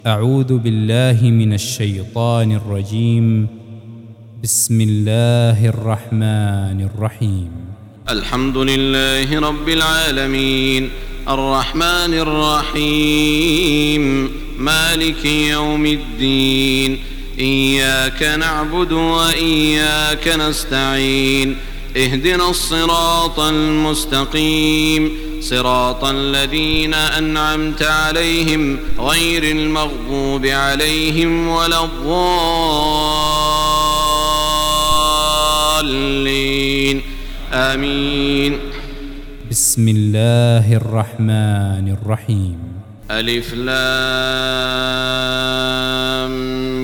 أعوذ بالله من الشيطان الرجيم. بسم الله الرحمن الرحيم. الحمد لله رب العالمين، الرحمن الرحيم، مالك يوم الدين، إياك نعبد وإياك نستعين، اهدنا الصراط المستقيم، صراط الذين أنعمت عليهم غير المغضوب عليهم ولا الضالين، آمين. بسم الله الرحمن الرحيم. ألف لام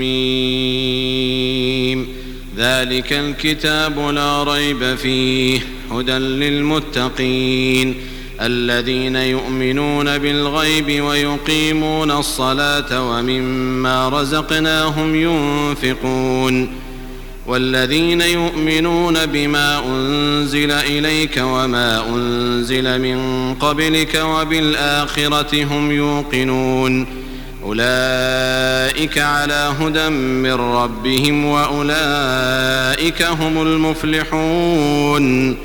ميم، ذلك الكتاب لا ريب فيه، هدى للمتقين الذين يؤمنون بالغيب ويقيمون الصلاة ومما رزقناهم ينفقون، والذين يؤمنون بما أنزل إليك وما أنزل من قبلك وبالآخرة هم يوقنون، أولئك على هدى من ربهم وأولئك هم المفلحون.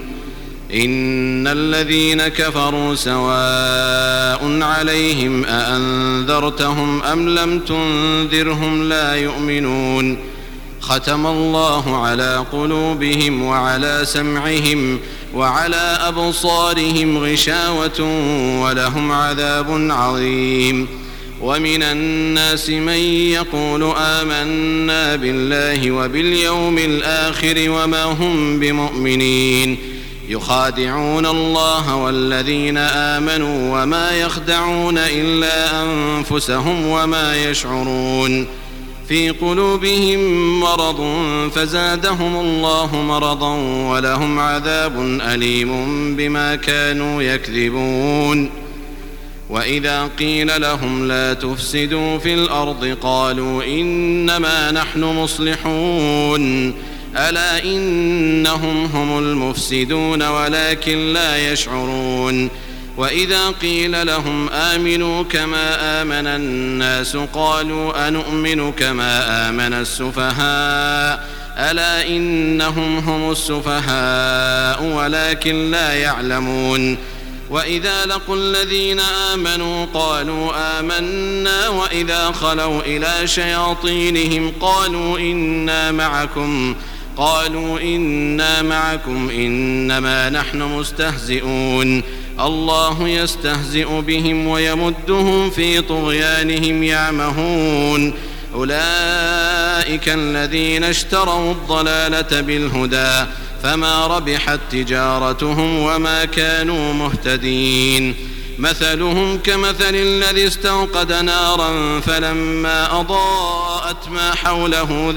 إن الذين كفروا سواء عليهم أأنذرتهم أم لم تنذرهم لا يؤمنون، ختم الله على قلوبهم وعلى سمعهم وعلى أبصارهم غشاوة ولهم عذاب عظيم. ومن الناس من يقول آمنا بالله وباليوم الآخر وما هم بمؤمنين، يخادعون الله والذين آمنوا وما يخدعون إلا أنفسهم وما يشعرون، في قلوبهم مرض فزادهم الله مرضا ولهم عذاب أليم بما كانوا يكذبون. وإذا قيل لهم لا تفسدوا في الأرض قالوا إنما نحن مصلحون، ألا إنهم هم المفسدون ولكن لا يشعرون. وإذا قيل لهم آمنوا كما آمن الناس قالوا أنؤمن كما آمن السفهاء، ألا إنهم هم السفهاء ولكن لا يعلمون. وإذا لقوا الذين آمنوا قالوا آمنا، وإذا خلوا إلى شياطينهم قالوا إنا معكم إنما نحن مستهزئون، الله يستهزئ بهم ويمدهم في طغيانهم يعمهون، أولئك الذين اشتروا الضلالة بالهدى فما ربحت تجارتهم وما كانوا مهتدين. مثلهم كمثل الذي استوقد نارا فلما أضاءت ما حوله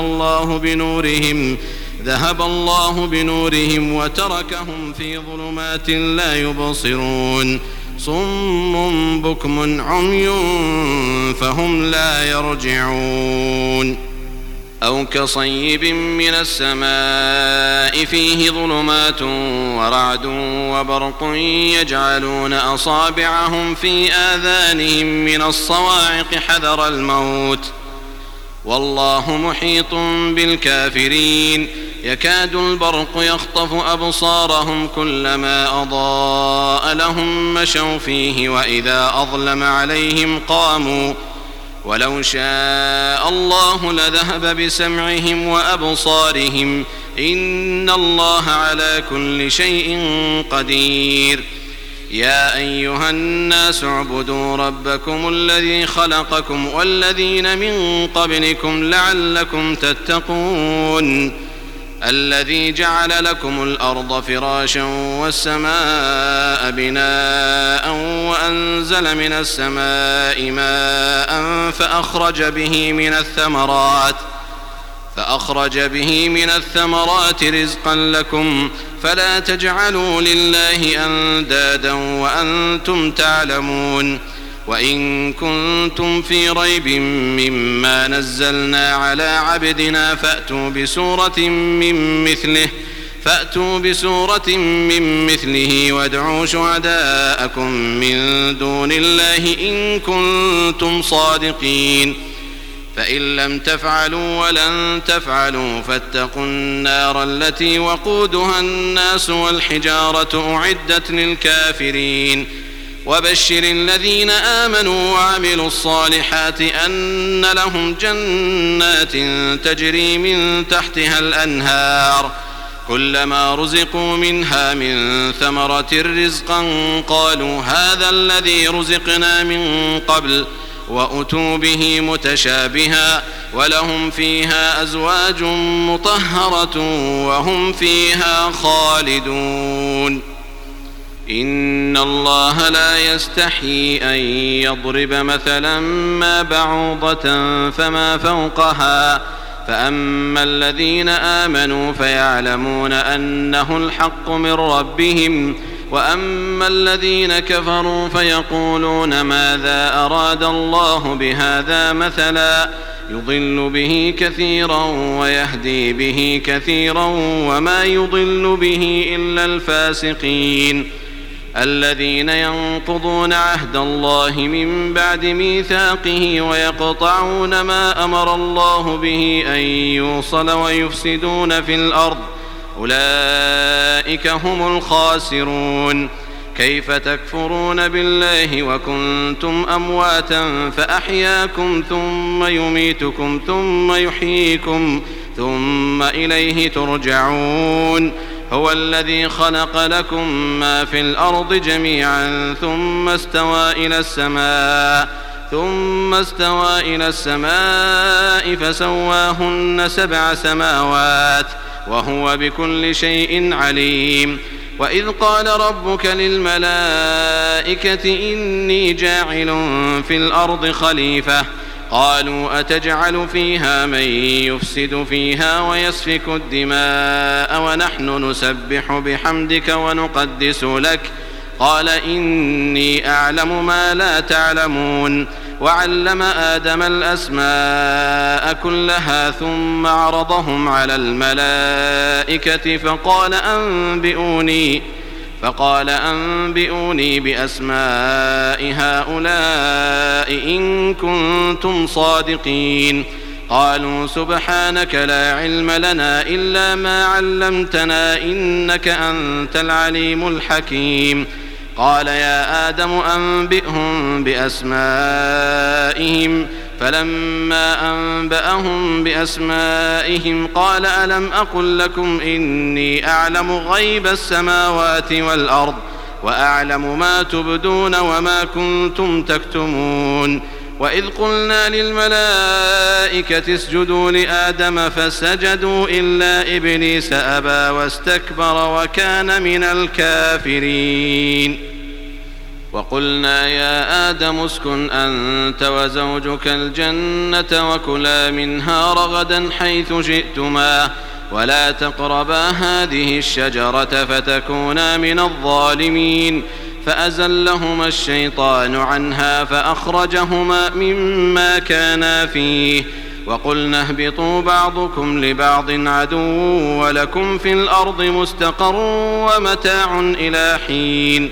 ذهب الله بنورهم وتركهم في ظلمات لا يبصرون، صم بكم عمي فهم لا يرجعون. أو كصيب من السماء فيه ظلمات ورعد وبرق يجعلون أصابعهم في آذانهم من الصواعق حذر الموت، والله محيط بالكافرين، يكاد البرق يخطف أبصارهم كلما أضاء لهم مشوا فيه وإذا أظلم عليهم قاموا، ولو شاء الله لذهب بسمعهم وأبصارهم، إن الله على كل شيء قدير. يا أيها الناس اعبدوا ربكم الذي خلقكم والذين من قبلكم لعلكم تتقون، الذي جعل لكم الأرض فراشا والسماء بناء وأنزل من السماء ماء فأخرج به من الثمرات رزقا لكم، فلا تجعلوا لله أندادا وأنتم تعلمون. وإن كنتم في ريب مما نزلنا على عبدنا فأتوا بسورة من مثله فأتوا بسورة من مثله وادعوا شهداءكم من دون الله إن كنتم صادقين فإن لم تفعلوا ولن تفعلوا فاتقوا النار التي وقودها الناس والحجارة أعدت للكافرين وبشر الذين آمنوا وعملوا الصالحات أن لهم جنات تجري من تحتها الأنهار كلما رزقوا منها من ثمرة رزقا قالوا هذا الذي رزقنا من قبل وأتوا به متشابها ولهم فيها أزواج مطهرة وهم فيها خالدون إن الله لا يستحيي أن يضرب مثلا ما بعوضة فما فوقها فأما الذين آمنوا فيعلمون أنه الحق من ربهم وأما الذين كفروا فيقولون ماذا أراد الله بهذا مثلا يضل به كثيرا ويهدي به كثيرا وما يضل به إلا الفاسقين الذين ينقضون عهد الله من بعد ميثاقه ويقطعون ما أمر الله به أن يوصل ويفسدون في الأرض أولئك هم الخاسرون كيف تكفرون بالله وكنتم أمواتا فأحياكم ثم يميتكم ثم يحييكم ثم إليه ترجعون هو الذي خلق لكم ما في الأرض جميعا ثم استوى إلى السماء فسواهن 7 سماوات وهو بكل شيء عليم وإذ قال ربك للملائكة إني جاعل في الأرض خليفة قالوا أتجعل فيها من يفسد فيها ويسفك الدماء ونحن نسبح بحمدك ونقدس لك قال إني أعلم ما لا تعلمون وعلم آدم الأسماء كلها ثم عرضهم على الملائكة فقال أنبئوني بأسماء هؤلاء إن كنتم صادقين قالوا سبحانك لا علم لنا إلا ما علمتنا إنك أنت العليم الحكيم قال يا آدم أنبئهم بأسمائهم فلما أنبأهم بأسمائهم قال ألم أقل لكم إني أعلم غيب السماوات والأرض وأعلم ما تبدون وما كنتم تكتمون وإذ قلنا للملائكة اسجدوا لآدم فسجدوا إلا إبليس أبى واستكبر وكان من الكافرين وقلنا يا آدم اسكن أنت وزوجك الجنة وكلا منها رغدا حيث شئتما ولا تقربا هذه الشجرة فتكونا من الظالمين فأزلهما الشيطان عنها فأخرجهما مما كانا فيه وقلنا اهبطوا بعضكم لبعض عدو ولكم في الأرض مستقر ومتاع إلى حين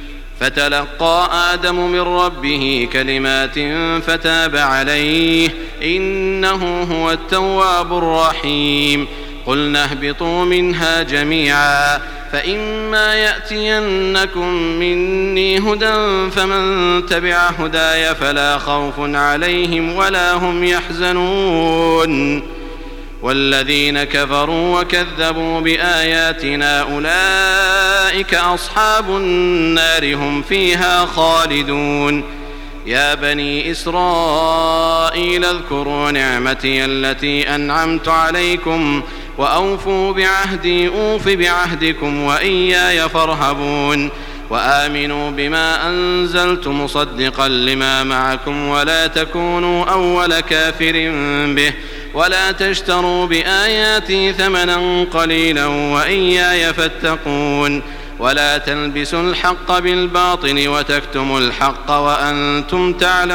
فتلقى آدم من ربه كلمات فتاب عليه إنه هو التواب الرحيم قلنا اهبطوا منها جميعا فإما يأتينكم مني هدى فمن تبع هداي فلا خوف عليهم ولا هم يحزنون والذين كفروا وكذبوا بآياتنا أولئك أصحاب النار هم فيها خالدون يا بني إسرائيل اذكروا نعمتي التي أنعمت عليكم وأوفوا بعهدي أوف بعهدكم وإياي فارهبون وآمنوا بما أنزلت مصدقا لما معكم ولا تكونوا أول كافر به ولا تشتروا بآياتي ثمنا قليلا وإياي فاتقون ولا تلبسوا الحق بالباطل وتكتموا الحق وأنتم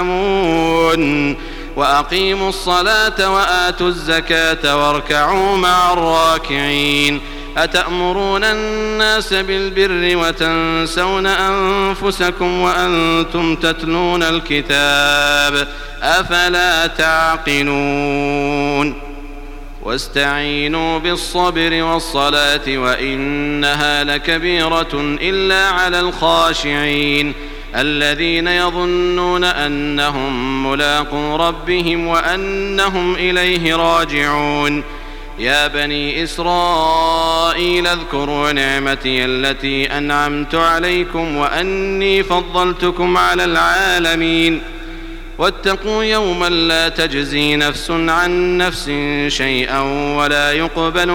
تعلمون وأقيموا الصلاة وآتوا الزكاة واركعوا مع الراكعين أتأمرون الناس بالبر وتنسون أنفسكم وأنتم تتلون الكتاب أفلا تعقلون واستعينوا بالصبر والصلاة وإنها لكبيرة إلا على الخاشعين الذين يظنون أنهم ملاقو ربهم وأنهم إليه راجعون يا بني إسرائيل اذكروا نعمتي التي أنعمت عليكم وأني فضلتكم على العالمين واتقوا يوما لا تجزي نفس عن نفس شيئا ولا يقبل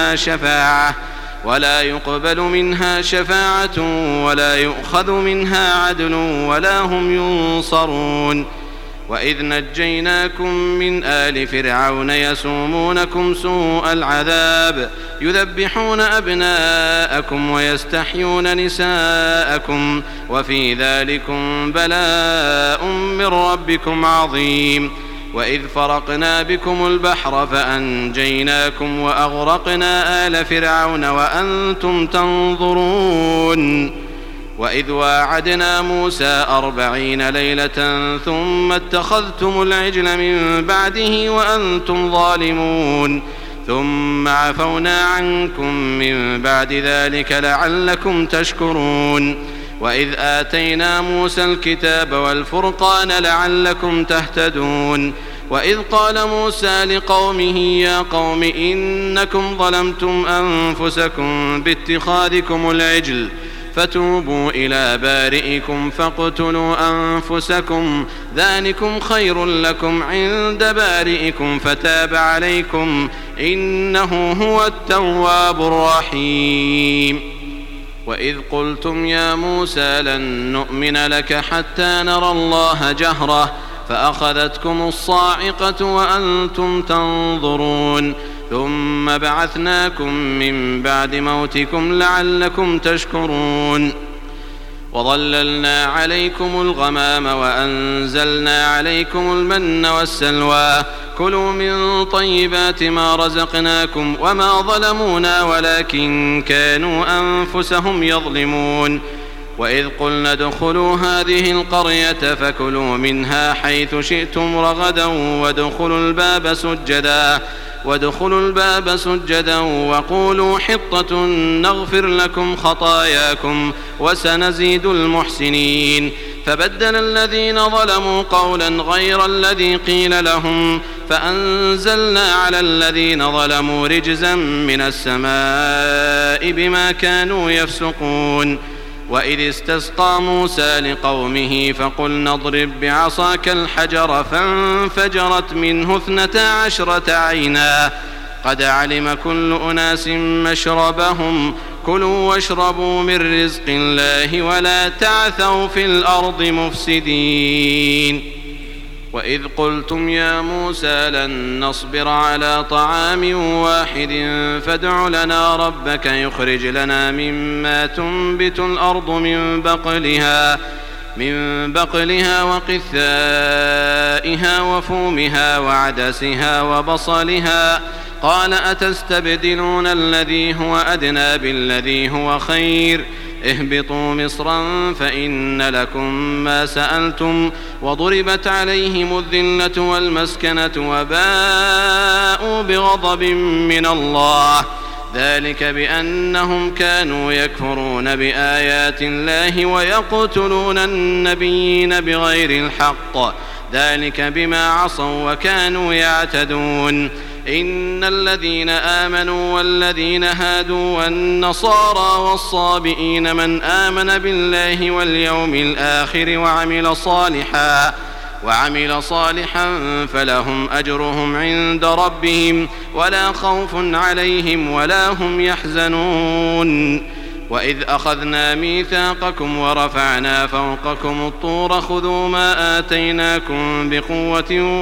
منها شفاعة ولا يؤخذ منها عدل ولا هم ينصرون وإذ نجيناكم من آل فرعون يسومونكم سوء العذاب يذبحون أبناءكم ويستحيون نساءكم وفي ذلكم بلاء من ربكم عظيم وإذ فرقنا بكم البحر فأنجيناكم وأغرقنا آل فرعون وأنتم تنظرون وإذ واعدنا موسى 40 ليلة ثم اتخذتم العجل من بعده وأنتم ظالمون ثم عفونا عنكم من بعد ذلك لعلكم تشكرون وإذ آتينا موسى الكتاب والفرقان لعلكم تهتدون وإذ قال موسى لقومه يا قوم إنكم ظلمتم أنفسكم باتخاذكم العجل فتوبوا إلى بارئكم فاقتلوا أنفسكم ذلكم خير لكم عند بارئكم فتاب عليكم إنه هو التواب الرحيم وإذ قلتم يا موسى لن نؤمن لك حتى نرى الله جهرة فأخذتكم الصاعقة وأنتم تنظرون ثم بعثناكم من بعد موتكم لعلكم تشكرون وظللنا عليكم الغمام وأنزلنا عليكم المن والسلوى كلوا من طيبات ما رزقناكم وما ظلمونا ولكن كانوا أنفسهم يظلمون وإذ قلنا ادخلوا هذه القرية فكلوا منها حيث شئتم رغدا وادخلوا الباب سجدا وقولوا حطة نغفر لكم خطاياكم وسنزيد المحسنين فبدل الذين ظلموا قولا غير الذي قيل لهم فأنزلنا على الذين ظلموا رجزا من السماء بما كانوا يفسقون وإذ استسقى موسى لقومه فقلنا اضرب بعصاك الحجر فانفجرت منه 12 عينا قد علم كل أناس مشربهم كلوا واشربوا من رزق الله ولا تعثوا في الأرض مفسدين وإذ قلتم يا موسى لن نصبر على طعام واحد فادع لنا ربك يخرج لنا مما تنبت الأرض من بقلها وقثائها وفومها وعدسها وبصلها قال أتستبدلون الذي هو أدنى بالذي هو خير اهبطوا مصرا فإن لكم ما سألتم وضربت عليهم الذلة والمسكنة وباءوا بغضب من الله ذلك بأنهم كانوا يكفرون بآيات الله ويقتلون النبيين بغير الحق ذلك بما عصوا وكانوا يعتدون إن الذين آمنوا والذين هادوا والنصارى والصابئين من آمن بالله واليوم الآخر وعمل صالحا فلهم أجرهم عند ربهم ولا خوف عليهم ولا هم يحزنون وإذ أخذنا ميثاقكم ورفعنا فوقكم الطور خذوا ما آتيناكم بقوة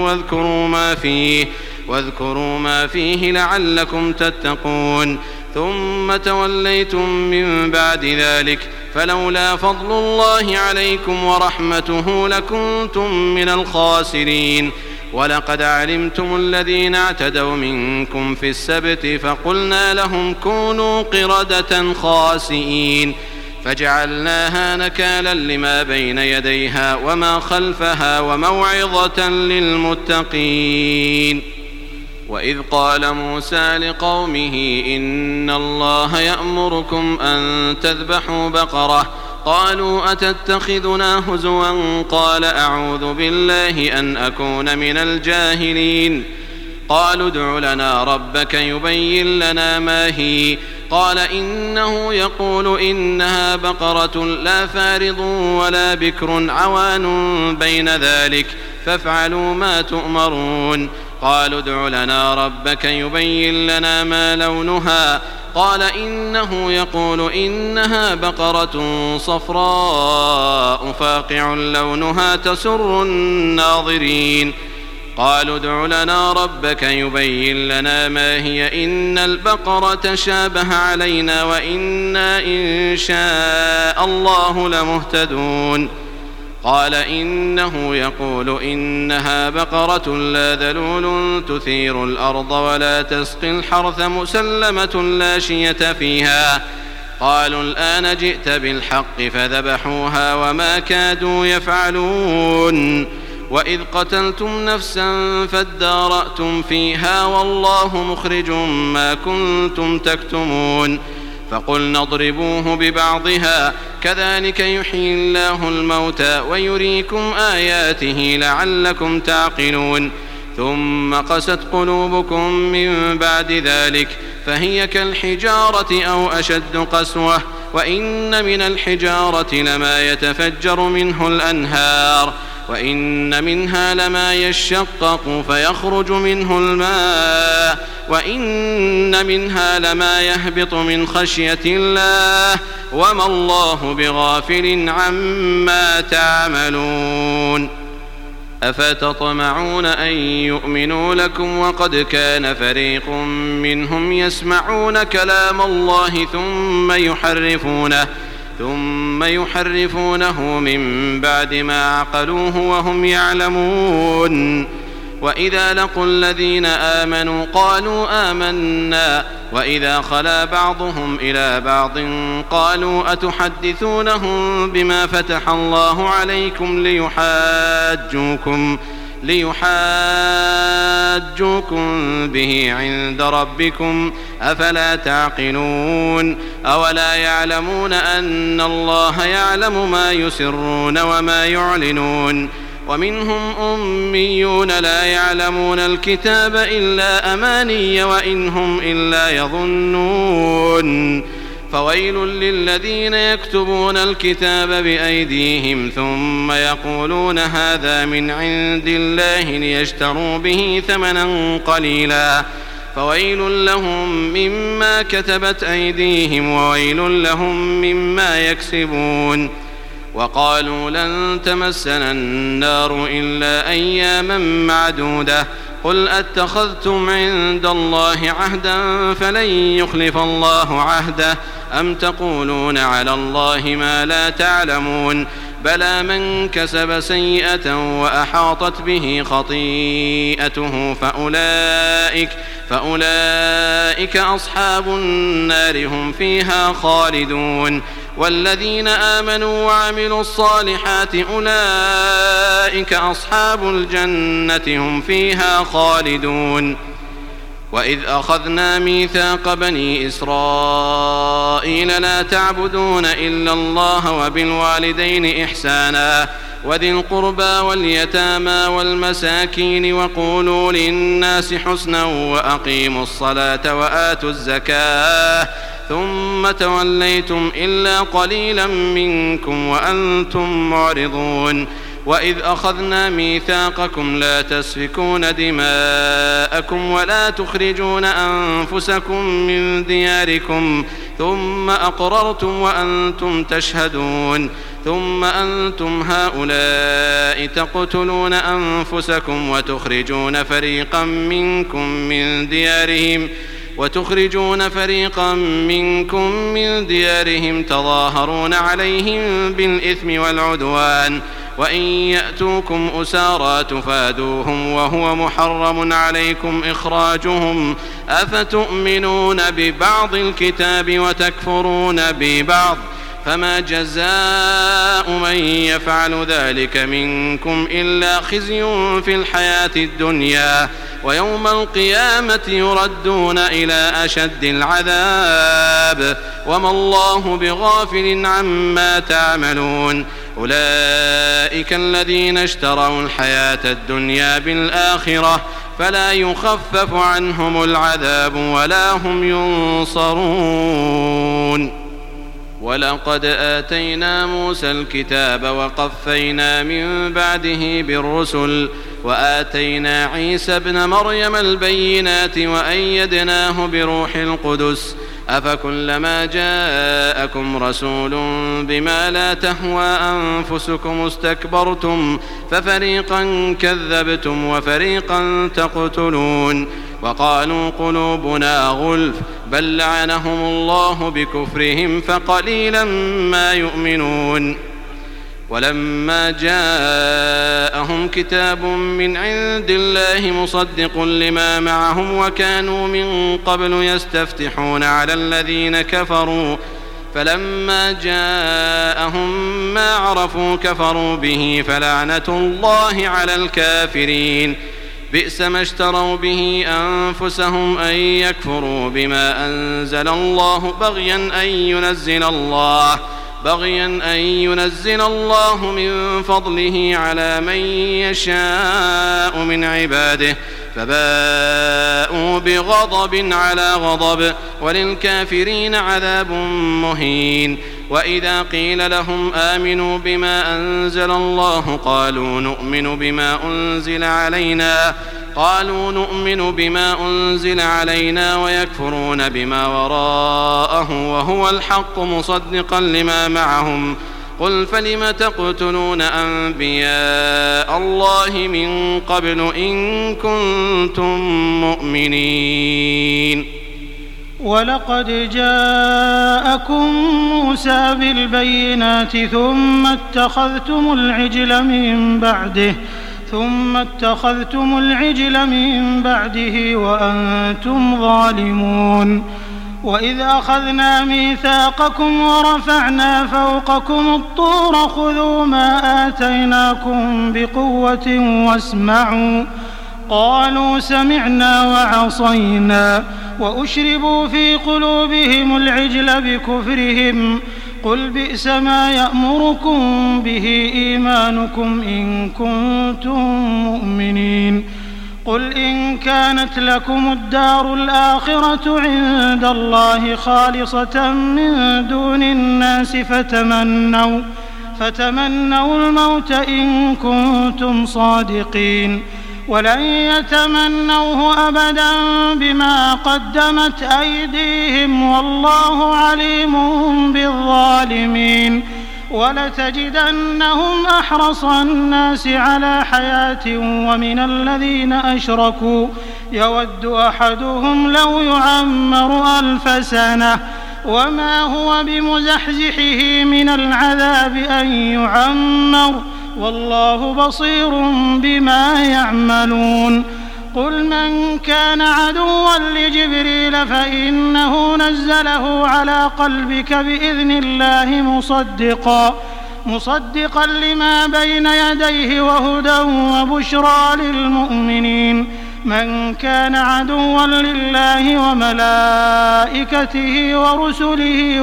واذكروا ما فيه لعلكم تتقون ثم توليتم من بعد ذلك فلولا فضل الله عليكم ورحمته لكنتم من الخاسرين ولقد علمتم الذين اعتدوا منكم في السبت فقلنا لهم كونوا قردة خاسئين فجعلناها نكالا لما بين يديها وما خلفها وموعظة للمتقين. وإذ قال موسى لقومه إن الله يأمركم أن تذبحوا بقرة قالوا أتتخذنا هزوا قال أعوذ بالله أن أكون من الجاهلين. قالوا ادع لنا ربك يبين لنا ما هي قال إنه يقول إنها بقرة لا فارض ولا بكر عوان بين ذلك فافعلوا ما تؤمرون. قالوا ادع لنا ربك يبين لنا ما لونها قال إنه يقول إنها بقرة صفراء فاقع لونها تسر الناظرين. قالوا ادع لنا ربك يبين لنا ما هي إن البقرة شابه علينا وإنا إن شاء الله لمهتدون. قال إنه يقول إنها بقرة لا ذلول تثير الأرض ولا تسقي الحرث مسلمة لا شية فيها. قالوا الآن جئت بالحق فذبحوها وما كادوا يفعلون. وإذ قتلتم نفسا فادارأتم فيها والله مخرج ما كنتم تكتمون. فقلنا اضربوه ببعضها كذلك يحيي الله الموتى ويريكم آياته لعلكم تعقلون. ثم قست قلوبكم من بعد ذلك فهي كالحجارة أو أشد قسوة وإن من الحجارة لما يتفجر منه الأنهار وإن منها لما يشقق فيخرج منه الماء وإن منها لما يهبط من خشية الله وما الله بغافل عما تعملون. أفتطمعون أن يؤمنوا لكم وقد كان فريق منهم يسمعون كلام الله ثم يحرفونه من بعد ما عقلوه وهم يعلمون. وإذا لقوا الذين آمنوا قالوا آمنا وإذا خلا بعضهم إلى بعض قالوا أتحدثونهم بما فتح الله عليكم ليحاجوكم به عند ربكم أفلا تعقلون. أولا يعلمون أن الله يعلم ما يسرون وما يعلنون. ومنهم أميون لا يعلمون الكتاب إلا أماني وإن هم إلا يظنون. فويل للذين يكتبون الكتاب بأيديهم ثم يقولون هذا من عند الله ليشتروا به ثمنا قليلا فويل لهم مما كتبت أيديهم وويل لهم مما يكسبون. وقالوا لن تمسنا النار إلا أياما معدودة قل أتخذتم عند الله عهدا فلن يخلف الله عهده أم تقولون على الله ما لا تعلمون. بلى من كسب سيئة وأحاطت به خطيئته فأولئك أصحاب النار هم فيها خالدون. والذين آمنوا وعملوا الصالحات أولئك أصحاب الجنة هم فيها خالدون. وإذ أخذنا ميثاق بني إسرائيل لا تعبدون إلا الله وبالوالدين إحسانا وذي القربى واليتامى والمساكين وقولوا للناس حسنا وأقيموا الصلاة وآتوا الزكاة ثم توليتم إلا قليلا منكم وأنتم معرضون. وإذ أخذنا ميثاقكم لا تسفكون دماءكم ولا تخرجون أنفسكم من دياركم ثم أقررتم وأنتم تشهدون. ثم أنتم هؤلاء تقتلون أنفسكم وتخرجون فريقا منكم من ديارهم تظاهرون عليهم بالإثم والعدوان وإن يأتوكم أسارى تفادوهم وهو محرم عليكم إخراجهم أفتؤمنون ببعض الكتاب وتكفرون ببعض فما جزاء من يفعل ذلك منكم إلا خزي في الحياة الدنيا ويوم القيامة يردون إلى أشد العذاب وما الله بغافل عما تعملون أولئك الذين اشتروا الحياة الدنيا بالآخرة فلا يخفف عنهم العذاب ولا هم ينصرون ولقد آتينا موسى الكتاب وقفينا من بعده بالرسل وآتينا عيسى ابن مريم البينات وأيدناه بروح القدس أفكلما جاءكم رسول بما لا تهوى أنفسكم استكبرتم ففريقا كذبتم وفريقا تقتلون وقالوا قلوبنا غلف بل لعنهم الله بكفرهم فقليلا ما يؤمنون ولما جاءهم كتاب من عند الله مصدق لما معهم وكانوا من قبل يستفتحون على الذين كفروا فلما جاءهم ما عرفوا كفروا به فلعنة الله على الكافرين بئس ما اشتروا به أنفسهم أن يكفروا بما أنزل الله بغيا أن ينزل الله من فضله على من يشاء من عباده فباءوا بغضب على غضب وللكافرين عذاب مهين وإذا قيل لهم آمنوا بما أنزل الله قالوا نؤمن بما أنزل علينا ويكفرون بما وراءه وهو الحق مصدقا لما معهم قل فلم تقتلون أنبياء الله من قبل إن كنتم مؤمنين ولقد جاءكم موسى بالبينات ثم اتخذتم العجل من بعده وأنتم ظالمون وإذ أخذنا ميثاقكم ورفعنا فوقكم الطور خذوا ما آتيناكم بقوة واسمعوا قالوا سمعنا وعصينا وأشربوا في قلوبهم العجل بكفرهم قل بئس ما يأمركم به إيمانكم إن كنتم مؤمنين قل إن كانت لكم الدار الآخرة عند الله خالصة من دون الناس فتمنوا الموت إن كنتم صادقين ولن يتمنوه أبدا بما قدمت أيديهم والله عليم بالظالمين ولتجدنهم أحرص الناس على حياة ومن الذين أشركوا يود أحدهم لو يعمر 1000 سنة وما هو بمزحزحه من العذاب أن يعمر والله بصير بما يعملون قل من كان عدوا لجبريل فإنه نزله على قلبك بإذن الله مصدقا لما بين يديه وهدى وبشرى للمؤمنين من كان عدوا لله وملائكته ورسله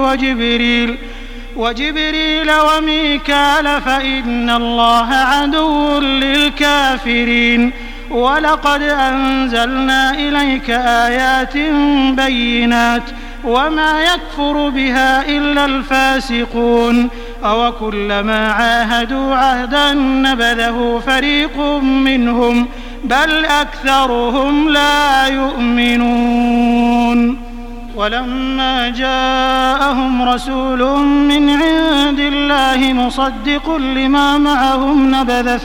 وجبريل وميكال فإن الله عدو للكافرين ولقد أنزلنا إليك آيات بينات وما يكفر بها إلا الفاسقون أوكلما عاهدوا عهدا نبذه فريق منهم بل أكثرهم لا يؤمنون ولما جاءهم رسول من عند الله مصدق لما معهم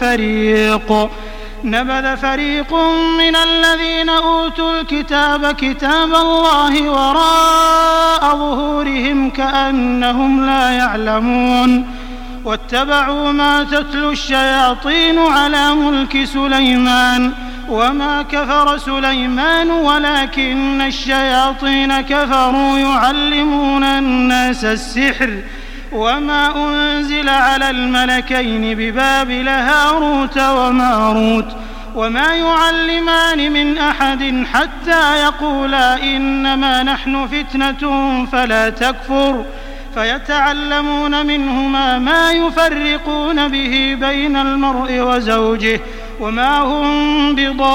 نبذ فريق من الذين أوتوا الكتاب كتاب الله وراء ظهورهم كأنهم لا يعلمون واتبعوا ما تتلو الشياطين على ملك سليمان وما كفر سليمان ولكن الشياطين كفروا يعلمون الناس السحر وما أنزل على الملكين ببابل هاروت وماروت وما يعلمان من أحد حتى يقولا إنما نحن فتنة فلا تكفر فيتعلمون منهما ما يفرقون به بين المرء وزوجه وما هم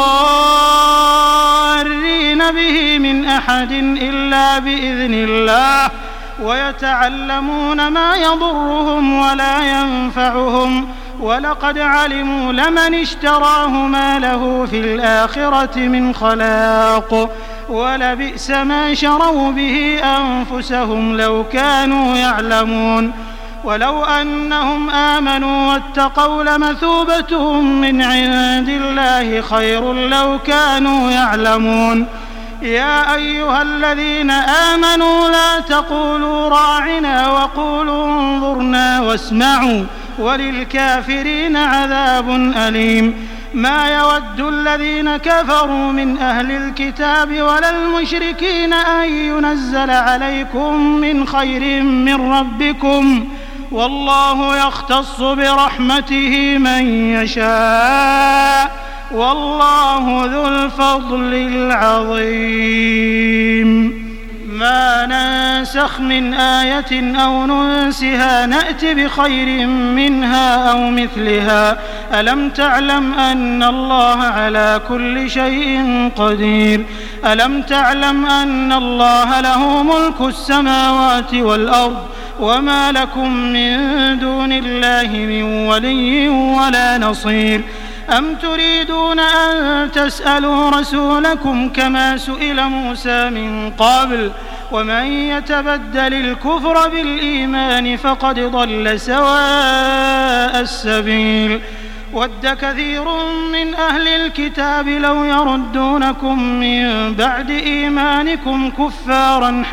بضارين به من أحد إلا بإذن الله ويتعلمون ما يضرهم ولا ينفعهم ولقد علموا لمن اشتراه ما له في الآخرة من خلاق ولبئس ما شروا به أنفسهم لو كانوا يعلمون ولو أنهم آمنوا واتقوا لمثوبة من عند الله خير لو كانوا يعلمون يا أيها الذين آمنوا لا تقولوا راعنا وقولوا انظرنا واسمعوا وللكافرين عذاب أليم ما يود الذين كفروا من أهل الكتاب ولا المشركين أن ينزل عليكم من خير من ربكم والله يختص برحمته من يشاء والله ذو الفضل العظيم ما ننسخ من آية أو ننسها نأت بخير منها أو مثلها ألم تعلم أن الله على كل شيء قدير ألم تعلم أن الله له ملك السماوات والأرض وما لكم من دون الله من ولي ولا نصير أم تريدون أن تسألوا رسولكم كما سئل موسى من قبل ومن يتبدل الكفر بالإيمان فقد ضل سواء السبيل ود كثير من أهل الكتاب لو يردونكم من بعد إيمانكم كفارا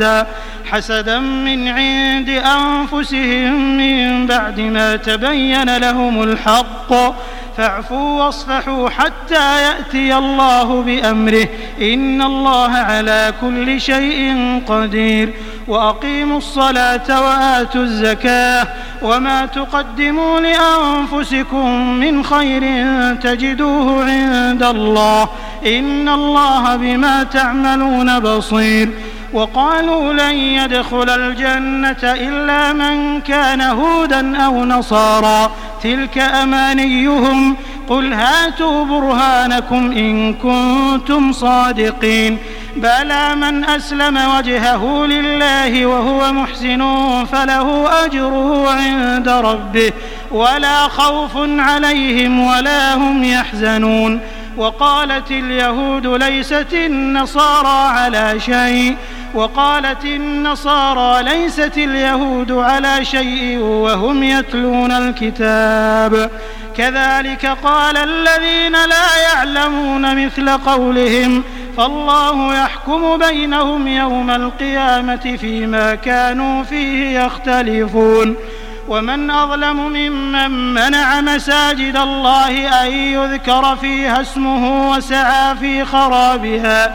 حسدا من عند أنفسهم من بعد ما تبين لهم الحق فاعفوا واصفحوا حتى يأتي الله بأمره إن الله على كل شيء قدير وأقيموا الصلاة وآتوا الزكاة وما تقدموا لأنفسكم من خير تجدوه عند الله إن الله بما تعملون بصير وقالوا لن يدخل الجنة إلا من كان هودا أو نصارى تلك أمانيهم قل هاتوا برهانكم إن كنتم صادقين بلى من أسلم وجهه لله وهو محسن فله أجره عند ربه ولا خوف عليهم ولا هم يحزنون وقالت اليهود ليست النصارى على شيء وقالت النصارى ليست اليهود على شيء وهم يتلون الكتاب كذلك قال الذين لا يعلمون مثل قولهم فالله يحكم بينهم يوم القيامة فيما كانوا فيه يختلفون ومن أظلم ممن منع مساجد الله أن يذكر فيها اسمه وسعى في خرابها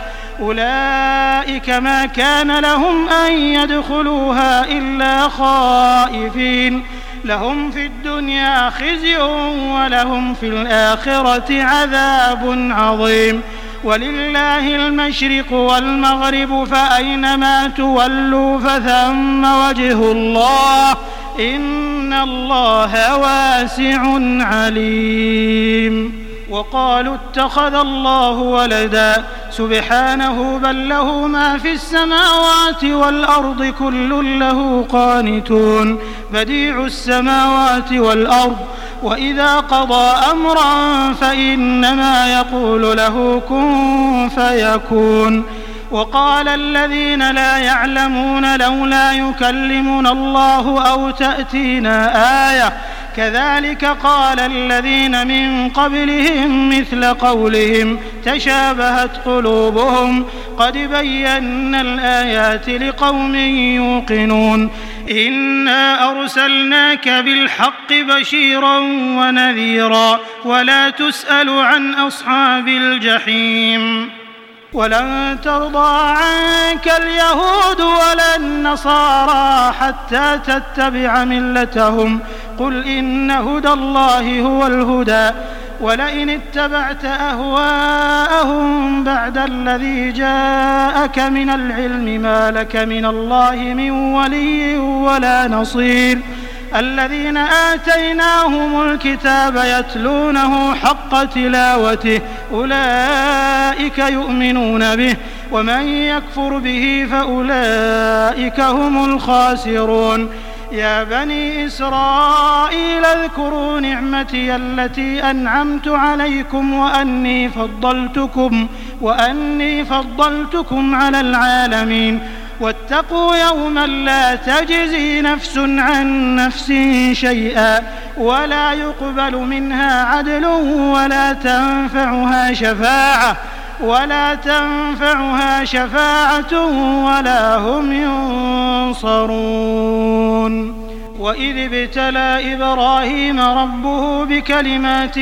أولئك ما كان لهم أن يدخلوها إلا خائفين لهم في الدنيا خزي ولهم في الآخرة عذاب عظيم ولله المشرق والمغرب فأينما تولوا فثم وجه الله إن الله واسع عليم وقالوا اتخذ الله ولدا سبحانه بل له ما في السماوات والأرض كل له قانتون بديع السماوات والأرض وإذا قضى أمرا فإنما يقول له كن فيكون وقال الذين لا يعلمون لولا يكلمنا الله أو تأتينا آية كذلك قال الذين من قبلهم مثل قولهم تشابهت قلوبهم قد بينا الآيات لقوم يوقنون إنا أرسلناك بالحق بشيرا ونذيرا ولا تسأل عن أصحاب الجحيم ولن ترضى عنك اليهود ولا النصارى حتى تتبع ملتهم قل إن هدى الله هو الهدى ولئن اتبعت أهواءهم بعد الذي جاءك من العلم ما لك من الله من ولي ولا نصير الذين آتيناهم الكتاب يتلونه حق تلاوته أولئك يؤمنون به ومن يكفر به فأولئك هم الخاسرون يا بني إسرائيل اذكروا نعمتي التي أنعمت عليكم وأني فضلتكم على العالمين واتقوا يوما لا تجزي نفس عن نفس شيئا ولا يقبل منها عدل ولا تنفعها شفاعة ولا هم ينصرون وإذ ابتلى إبراهيم ربه بكلمات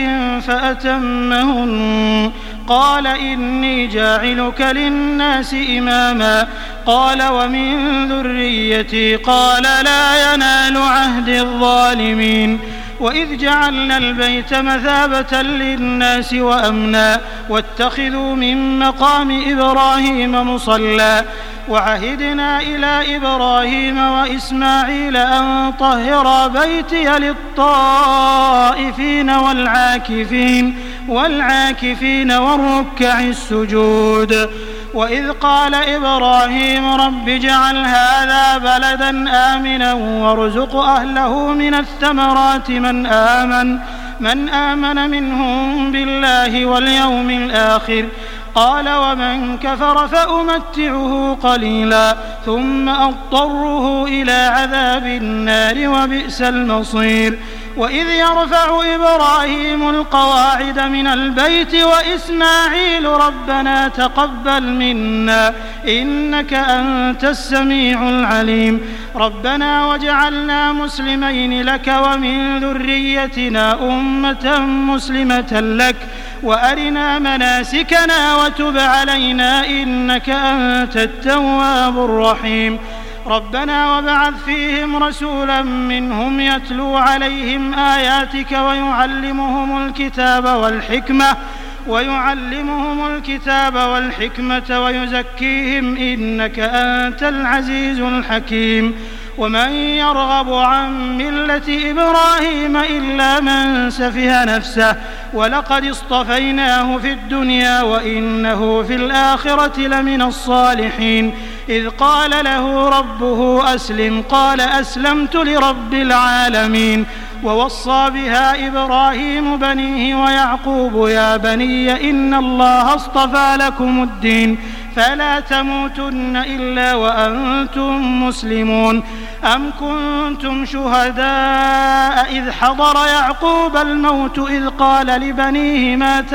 فأتمهن قال إني جاعلك للناس إماما قال ومن ذريتي قال لا ينال عهد الظالمين وإذ جعلنا البيت مثابة للناس وأمنا واتخذوا من مقام إبراهيم مصلى وعهدنا إلى إبراهيم وإسماعيل أن طهرا بيتي للطائفين والركع السجود وإذ قال إبراهيم رب اجعل هذا بلدا آمنا وارزق أهله من الثمرات من آمن منهم بالله واليوم الآخر قال ومن كفر فأمتعه قليلا ثم أضطره إلى عذاب النار وبئس المصير وإذ يرفع إبراهيم القواعد من البيت وإسماعيل ربنا تقبل منا إنك أنت السميع العليم ربنا واجعلنا مسلمين لك ومن ذريتنا أمة مسلمة لك وأرنا مناسكنا وتب علينا إنك أنت التواب الرحيم ربنا وابعث فيهم رسولا منهم يتلو عليهم آياتك ويعلمهم الكتاب والحكمة ويزكيهم إنك أنت العزيز الحكيم ومن يرغب عن ملة إبراهيم إلا من سفه نفسه ولقد اصطفيناه في الدنيا وإنه في الآخرة لمن الصالحين إذ قال له ربه أسلم قال أسلمت لرب العالمين ووصى بها إبراهيم بنيه ويعقوب يا بني إن الله اصطفى لكم الدين فلا تموتن إلا وأنتم مسلمون أم كنتم شهداء إذ حضر يعقوب الموت إذ قال لبنيه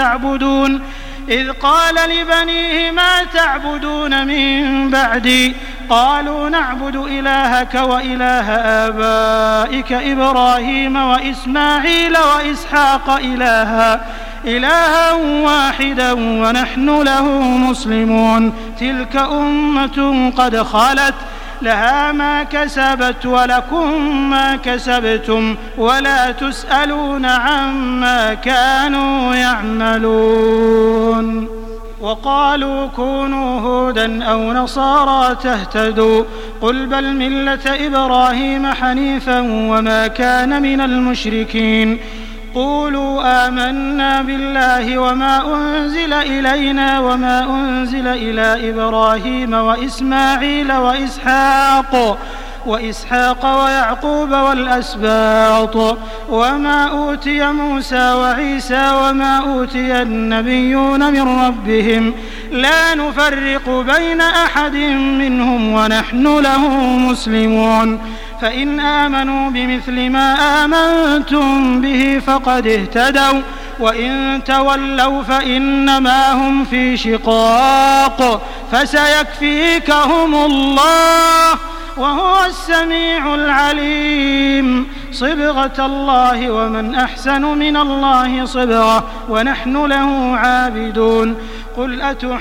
ما تعبدون من بعدي قالوا نعبد إلهك وإله آبائك إبراهيم وإسماعيل وإسحاق إلها واحدا ونحن له مسلمون تلك أمة قد خلت لها ما كسبت ولكم ما كسبتم ولا تسألون عما كانوا يعملون وقالوا كونوا هودا أو نصارى تهتدوا قل بل ملة إبراهيم حنيفا وما كان من المشركين قولوا آمنا بالله وما أنزل إلينا وما أنزل إلى إبراهيم وإسماعيل وإسحاق ويعقوب والأسباط وما أوتي موسى وعيسى وما أوتي النبيون من ربهم لا نفرق بين أحد منهم ونحن له مسلمون فإن آمنوا بمثل ما آمنتم به فقد اهتدوا وإن تولوا فإنما هم في شقاق فسيكفيكهم الله وهو السميع العليم. صبغة الله ومن أحسن من الله صبغة ونحن له عابدون. قل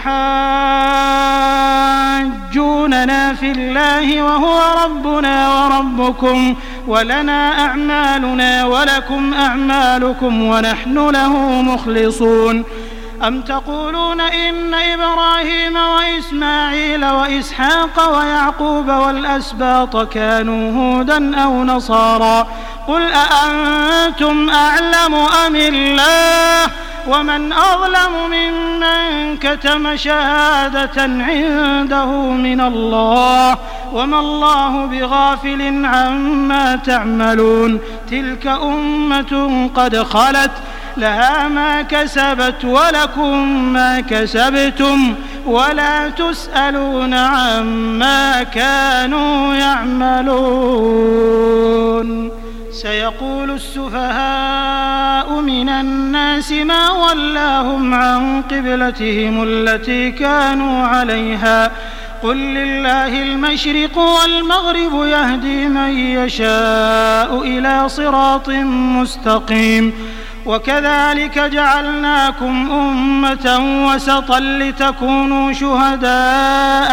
أتحاجوننا في الله وهو ربنا وربكم ولنا أعمالنا ولكم أعمالكم ونحن له مخلصون. أم تقولون إن إبراهيم وإسماعيل وإسحاق ويعقوب والأسباط كانوا هودا أو نصارى قل أأنتم أعلم أم الله ومن أظلم ممن كتم شهادة عنده من الله وما الله بغافل عما تعملون. تلك أمة قد خلت لها ما كسبت ولكم ما كسبتم ولا تسألون عما كانوا يعملون. سيقول السفهاء من الناس ما ولاهم عن قبلتهم التي كانوا عليها قل لله المشرق والمغرب يهدي من يشاء إلى صراط مستقيم. وكذلك جعلناكم أمة وسطا لتكونوا شهداء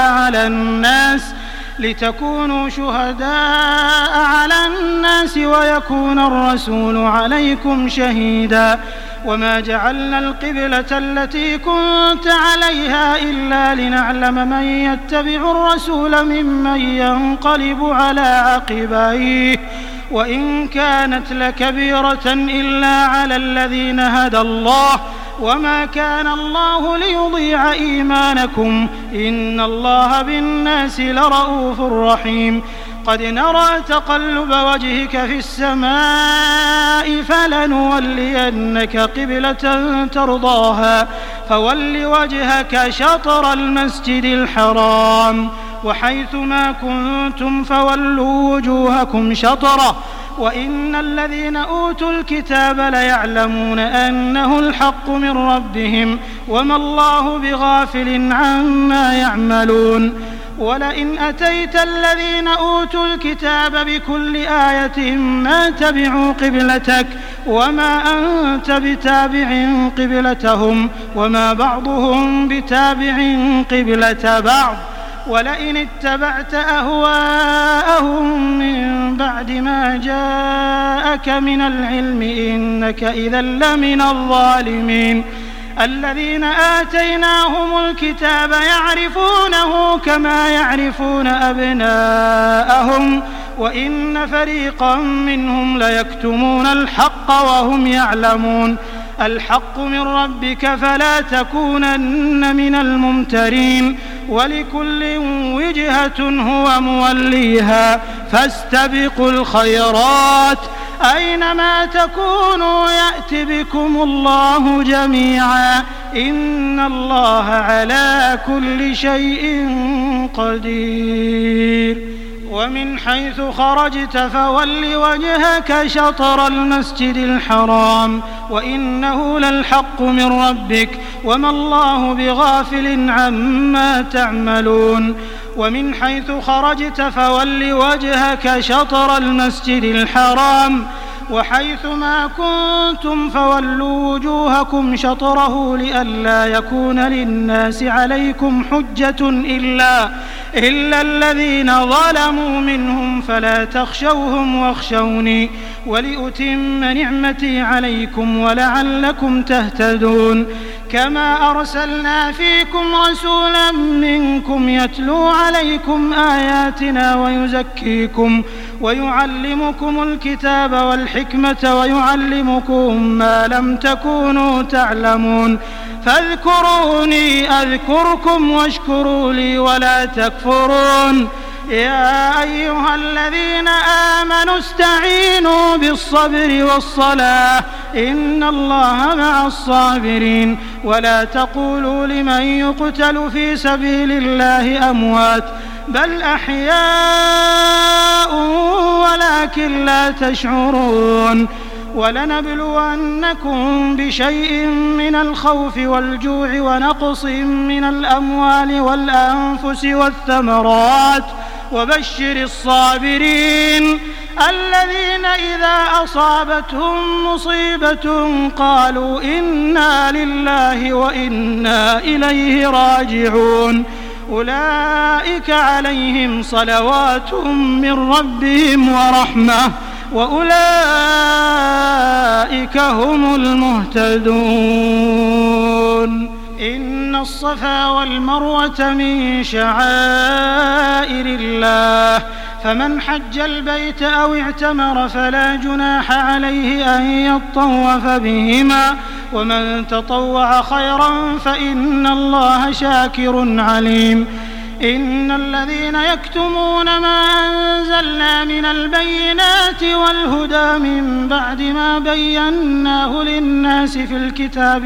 على الناس ويكون الرسول عليكم شهيدا. وما جعلنا القبلة التي كنت عليها إلا لنعلم من يتبع الرسول ممن ينقلب على عقبيه وإن كانت لكبيرة إلا على الذين هدى الله وما كان الله ليضيع إيمانكم إن الله بالناس لرؤوف رحيم. قد نرى تقلب وجهك في السماء فلنولينك قبلة ترضاها فول وجهك شطر المسجد الحرام وحيث ما كنتم فولوا وجوهكم شطره وإن الذين أوتوا الكتاب ليعلمون أنه الحق من ربهم وما الله بغافل عما يعملون. ولئن أتيت الذين أوتوا الكتاب بكل آية ما تبعوا قبلتك وما أنت بتابع قبلتهم وما بعضهم بتابع قبلة بعض ولئن اتبعت أهواءهم من بعد ما جاءك من العلم إنك إذا لمن الظالمين. الذين آتيناهم الكتاب يعرفونه كما يعرفون أبناءهم وإن فريقا منهم ليكتمون الحق وهم يعلمون. الحق من ربك فلا تكونن من الممترين ولكل وجهة هو موليها فاستبقوا الخيرات أينما تكونوا يأت بكم الله جميعا إن الله على كل شيء قدير. ومن حيث خرجت فول وجهك شطر المسجد الحرام وإنه للحق من ربك وما الله بغافل عما تعملون. ومن حيث خرجت فول وجهك شطر المسجد الحرام وحيث ما كنتم فولوا وجوهكم شطره لئلا يكون للناس عليكم حجة إلا الذين ظلموا منهم فلا تخشوهم واخشوني ولأتم نعمتي عليكم ولعلكم تهتدون. كما أرسلنا فيكم رسولا منكم يتلو عليكم آياتنا ويزكيكم ويعلمكم الكتاب والحكمة ويعلمكم ما لم تكونوا تعلمون. فاذكروني أذكركم واشكروا لي ولا تكفرون. يا أيها الذين آمنوا استعينوا بالصبر والصلاة إن الله مع الصابرين ولا تقولوا لمن يقتل في سبيل الله أموات بل أحياء ولكن لا تشعرون ولنبلونكم بشيء من الخوف والجوع ونقص من الأموال والأنفس والثمرات وبشر الصابرين الذين إذا أصابتهم مصيبة قالوا إنا لله وإنا إليه راجعون أولئك عليهم صلوات من ربهم ورحمة وأولئك هم المهتدون إن الصفا والمروة من شعائر الله فمن حج البيت أو اعتمر فلا جناح عليه أن يطوف بهما ومن تطوع خيرا فإن الله شاكر عليم إن الذين يكتمون ما أنزلنا من البينات والهدى من بعد ما بيناه للناس في الكتاب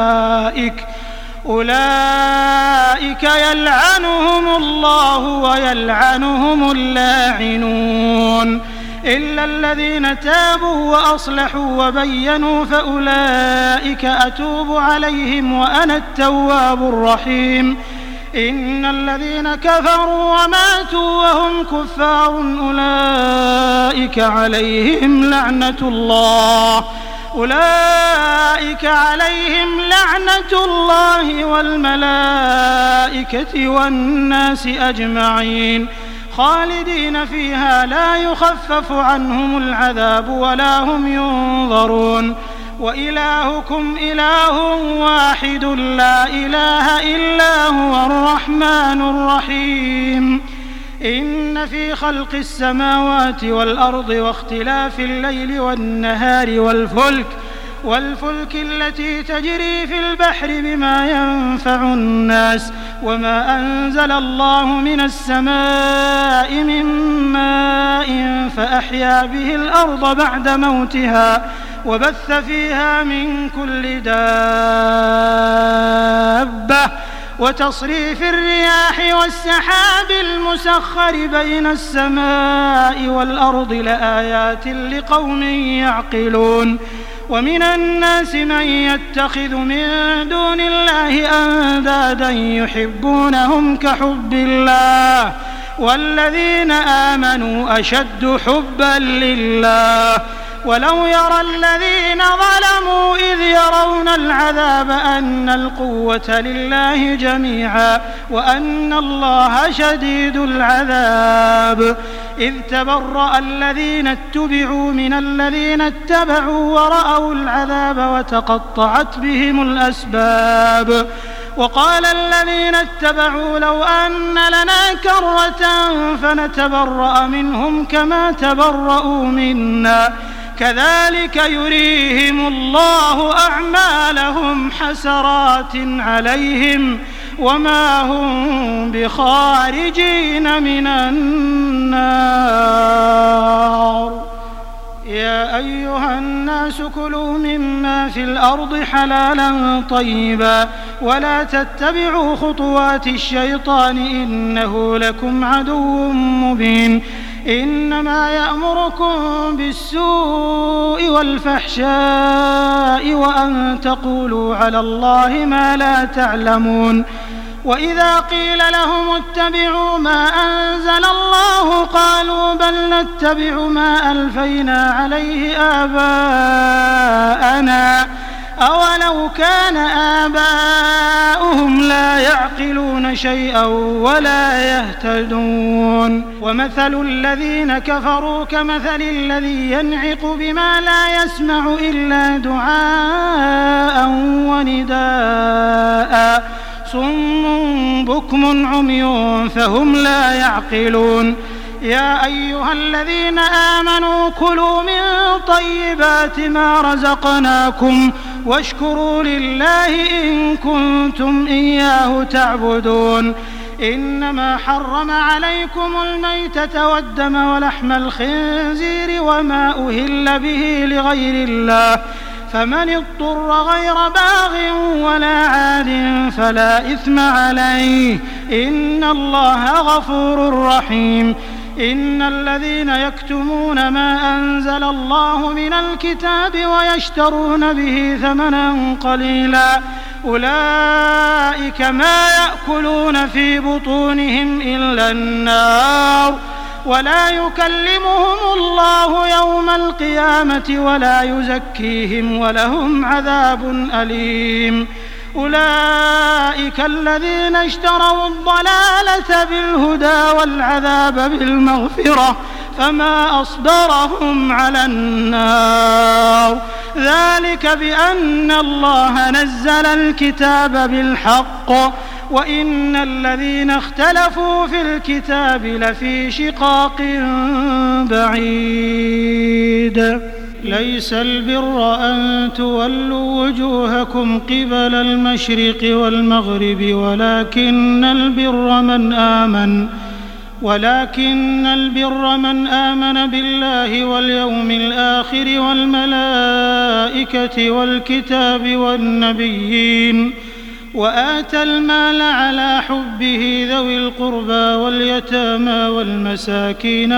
أولئك يلعنهم الله ويلعنهم اللاعنون إلا الذين تابوا وأصلحوا وبينوا فأولئك أتوب عليهم وأنا التواب الرحيم إن الذين كفروا وماتوا وهم كفار أولئك عليهم لعنة الله والملائكة والناس أجمعين خالدين فيها لا يخفف عنهم العذاب ولا هم ينظرون وإلهكم إله واحد لا إله إلا هو الرحمن الرحيم إن في خلق السماوات والأرض واختلاف الليل والنهار والفلك التي تجري في البحر بما ينفع الناس وما أنزل الله من السماء من ماء فأحيا به الأرض بعد موتها وبث فيها من كل دابة وتصريف الرياح والسحاب المسخر بين السماء والأرض لآيات لقوم يعقلون ومن الناس من يتخذ من دون الله أندادا يحبونهم كحب الله والذين آمنوا أشد حبا لله ولو يرى الذين ظلموا إذ يرون العذاب أن القوة لله جميعا وأن الله شديد العذاب إذ تبرأ الذين اتبعوا من الذين اتبعوا ورأوا العذاب وتقطعت بهم الأسباب وقال الذين اتبعوا لو أن لنا كرة فنتبرأ منهم كما تبرأوا منا كذلك يريهم الله أعمالهم حسرات عليهم وما هم بخارجين من النار يا أيها الناس كلوا مما في الأرض حلالا طيبا ولا تتبعوا خطوات الشيطان إنه لكم عدو مبين إنما يأمركم بالسوء والفحشاء وأن تقولوا على الله ما لا تعلمون وإذا قيل لهم اتبعوا ما أنزل الله قالوا بل نتبع ما ألفينا عليه آباءنا أولو كان آباؤهم لا يعقلون شيئا ولا يهتدون ومثل الذين كفروا كمثل الذي ينعق بما لا يسمع إلا دعاء ونداء صم بكم عمي فهم لا يعقلون يا أيها الذين آمنوا كلوا من طيبات ما رزقناكم واشكروا لله إن كنتم إياه تعبدون إنما حرم عليكم الميتة والدم ولحم الخنزير وما أهل به لغير الله فمن اضطر غير باغ ولا عاد فلا إثم عليه إن الله غفور رحيم. إن الذين يكتمون ما أنزل الله من الكتاب ويشترون به ثمنا قليلا أولئك ما يأكلون في بطونهم إلا النار ولا يكلمهم الله يوم القيامة ولا يزكيهم ولهم عذاب أليم. أولئك الذين اشتروا الضلالة بالهدى والعذاب بالمغفرة فما أصبرهم على النار ذلك بأن الله نزل الكتاب بالحق وإن الذين اختلفوا في الكتاب لفي شقاق بعيد. ليس البر أن تولوا وجوهكم قبل المشرق والمغرب ولكن البر من آمن بالله واليوم الآخر والملائكة والكتاب والنبيين وآتى المال على حبه ذوي القربى واليتامى والمساكين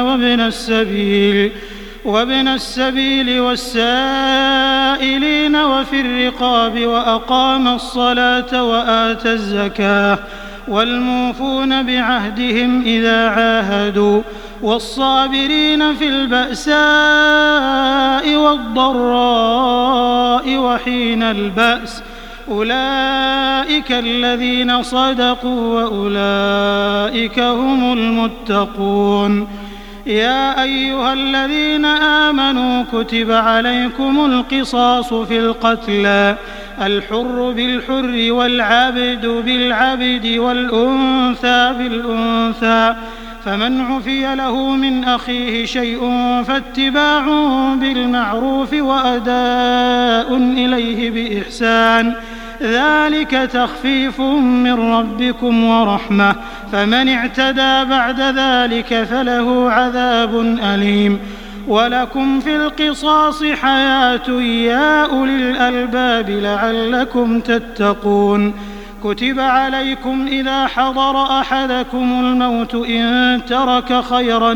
وابن السبيل والسائلين وفي الرقاب وأقام الصلاة وآتى الزكاة والموفون بعهدهم إذا عاهدوا والصابرين في البأساء والضراء وحين البأس أولئك الذين صدقوا وأولئك هم المتقون. يا أيها الذين آمنوا كتب عليكم القصاص في القتلى الحر بالحر والعبد بالعبد والأنثى بالأنثى فمن عفي له من أخيه شيء فاتباع بالمعروف وأداء إليه بإحسان ذلك تخفيف من ربكم ورحمة فمن اعتدى بعد ذلك فله عذاب أليم. ولكم في القصاص حياة يا أولي الألباب لعلكم تتقون. كتب عليكم إذا حضر أحدكم الموت إن ترك خيرا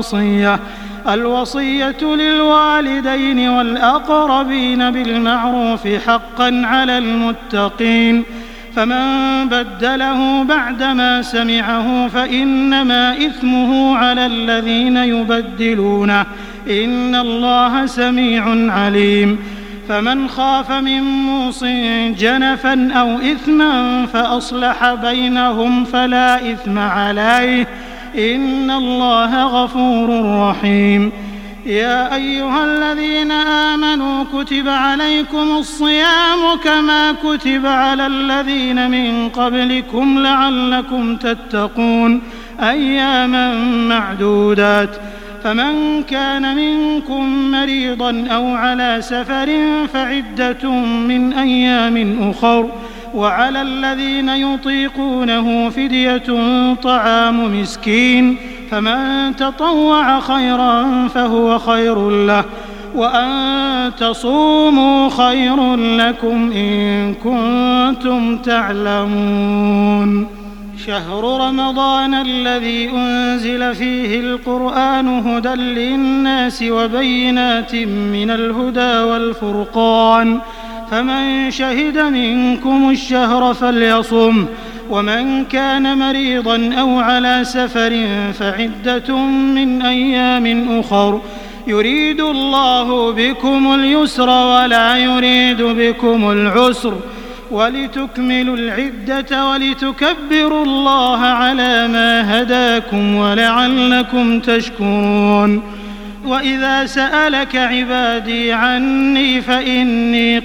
الوصية للوالدين والأقربين بالمعروف حقا على المتقين فمن بدله بعدما سمعه فإنما إثمه على الذين يبدلونه إن الله سميع عليم. فمن خاف من موص جنفا أو إثما فأصلح بينهم فلا إثم عليه إن الله غفور رحيم. يا أيها الذين آمنوا كتب عليكم الصيام كما كتب على الذين من قبلكم لعلكم تتقون أياما معدودات فمن كان منكم مريضا أو على سفر فعدة من أيام أخر وعلى الذين يطيقونه فدية طعام مسكين فمن تطوع خيرا فهو خير له وأن تصوموا خير لكم إن كنتم تعلمون. شهر رمضان الذي أنزل فيه القرآن هدى للناس وبينات من الهدى والفرقان فمن شهد منكم الشهر فليصم ومن كان مريضا أو على سفر فعدة من أيام أخر يريد الله بكم اليسر ولا يريد بكم العسر ولتكملوا العدة ولتكبروا الله على ما هداكم ولعلكم تشكرون. وإذا سألك عبادي عني فإني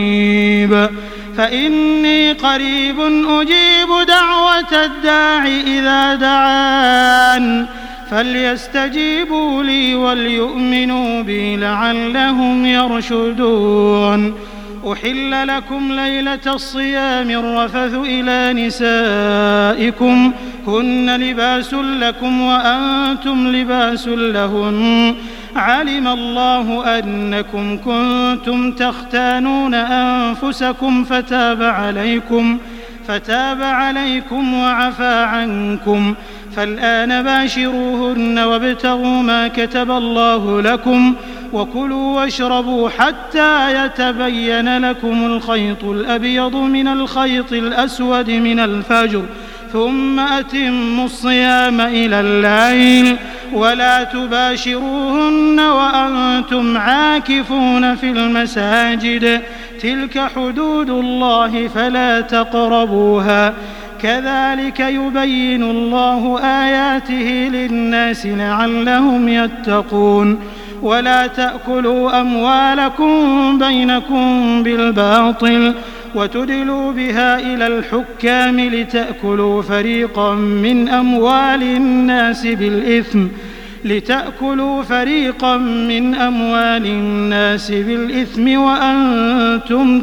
قريب أجيب دعوة الداع إذا دعان فليستجيبوا لي وليؤمنوا بي لعلهم يرشدون. أحل لكم ليلة الصيام الرفث إلى نسائكم هن لباس لكم وأنتم لباس لهن علم الله أنكم كنتم تختانون أنفسكم فتاب عليكم وعفى عنكم فالآن باشروهن وابتغوا ما كتب الله لكم وكلوا واشربوا حتى يتبين لكم الخيط الأبيض من الخيط الأسود من الفجر ثم أتموا الصيام إلى الليل ولا تباشروهن وأنتم عاكفون في المساجد تلك حدود الله فلا تقربوها كذلك يبين الله آياته للناس لعلهم يتقون ولا تأكلوا أموالكم بينكم بالباطل وتدلوا بها إلى الحكام لتأكلوا فريقا من أموال الناس بالإثم وأنتم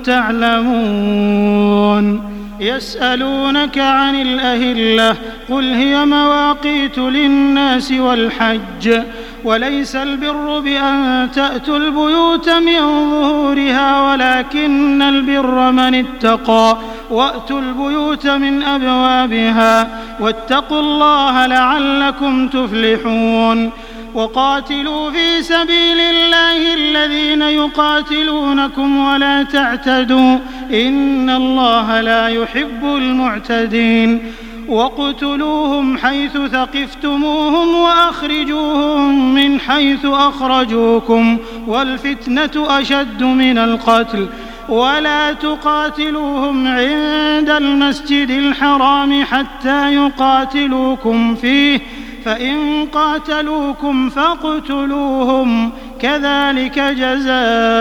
تعلمون يسألونك عن الأهلة قل هي مواقيت للناس والحج وليس البر بأن تأتوا البيوت من ظهورها ولكن البر من اتقى وأتوا البيوت من أبوابها واتقوا الله لعلكم تفلحون وقاتلوا في سبيل الله الذين يقاتلونكم ولا تعتدوا إن الله لا يحب المعتدين وَاقْتُلُوهُمْ حَيْثُ ثَقِفْتُمُوهُمْ وَأَخْرِجُوهُمْ مِنْ حَيْثُ أَخْرَجُوكُمْ وَالْفِتْنَةُ أَشَدُّ مِنَ الْقَتْلِ وَلَا تُقَاتِلُوهُمْ عِندَ الْمَسْجِدِ الْحَرَامِ حَتَّى يُقَاتِلُوكُمْ فِيهِ فَإِنْ قَاتَلُوكُمْ فَاقْتُلُوهُمْ كَذَلِكَ جَزَاءُ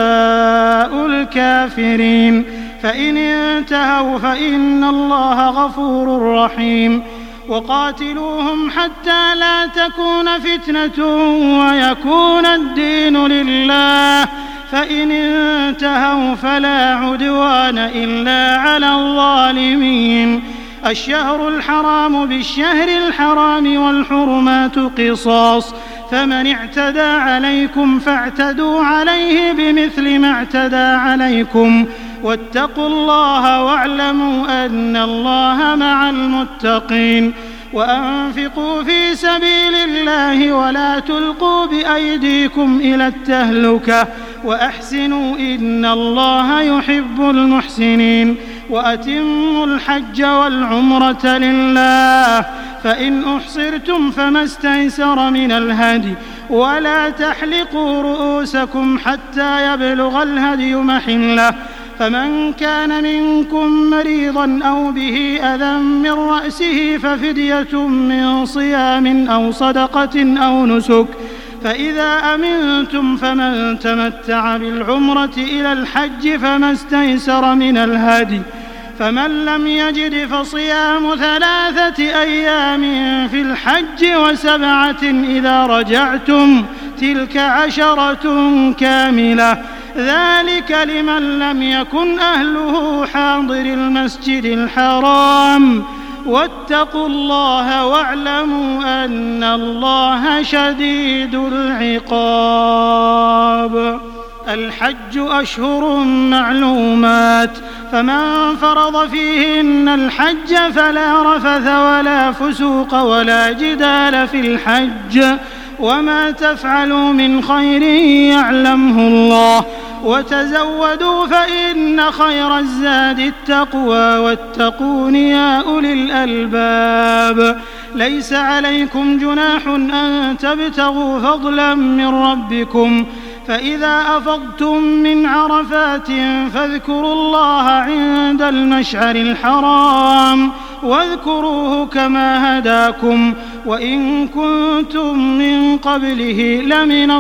الْكَافِرِينَ فإن انتهوا فإن الله غفور رحيم وقاتلوهم حتى لا تكون فتنة ويكون الدين لله فإن انتهوا فلا عدوان إلا على الظالمين الشهر الحرام بالشهر الحرام والحرمات قصاص فمن اعتدى عليكم فاعتدوا عليه بمثل ما اعتدى عليكم واتقوا الله واعلموا أن الله مع المتقين وأنفقوا في سبيل الله ولا تلقوا بأيديكم إلى التهلكة وأحسنوا إن الله يحب المحسنين وأتموا الحج والعمرة لله فإن أحصرتم فما استيسر من الهدي ولا تحلقوا رؤوسكم حتى يبلغ الهدي محله فمن كان منكم مريضا أو به أذى من رأسه ففدية من صيام أو صدقة أو نسك فإذا أمنتم فمن تمتع بالعمرة إلى الحج فما استيسر من الهدي فمن لم يجد فصيام 3 أيام في الحج و7 إذا رجعتم تلك 10 كاملة ذلك لمن لم يكن أهله حاضر المسجد الحرام واتقوا الله واعلموا أن الله شديد العقاب الحج أشهر معلومات فمن فرض فيهن الحج فلا رفث ولا فسوق ولا جدال في الحج وما تفعلوا من خير يعلمه الله وتزودوا فإن خير الزاد التقوى واتقون يا أولي الألباب ليس عليكم جناح أن تبتغوا فضلا من ربكم فإذا أفضتم من عرفات فاذكروا الله عند المشعر الحرام واذكروه كما هداكم وإن كنتم من قبله لمن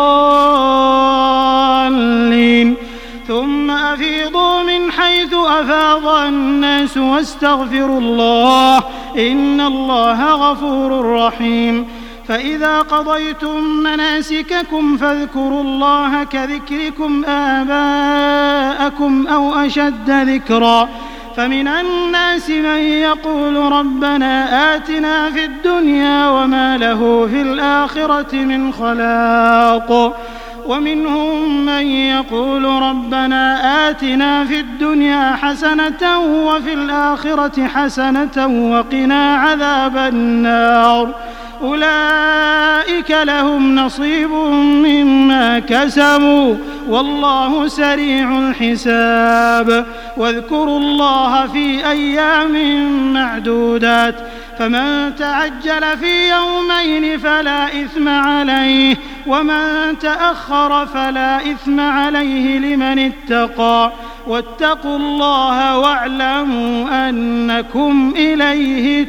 الضالين ثم أفيضوا من حيث أفاض الناس واستغفروا الله إن الله غفور رحيم فإذا قضيتم مناسككم فاذكروا الله كذكركم آباءكم أو أشد ذكرا فمن الناس من يقول ربنا آتنا في الدنيا وما له في الآخرة من خلاق ومنهم من يقول ربنا آتنا في الدنيا حسنة وفي الآخرة حسنة وقنا عذاب النار أولئك لهم نصيب مما كسبوا والله سريع الحساب واذكروا الله في أيام معدودات فمن تعجل في يومين فلا إثم عليه ومن تأخر فلا إثم عليه لمن اتقى واتقوا الله واعلموا أنكم إليه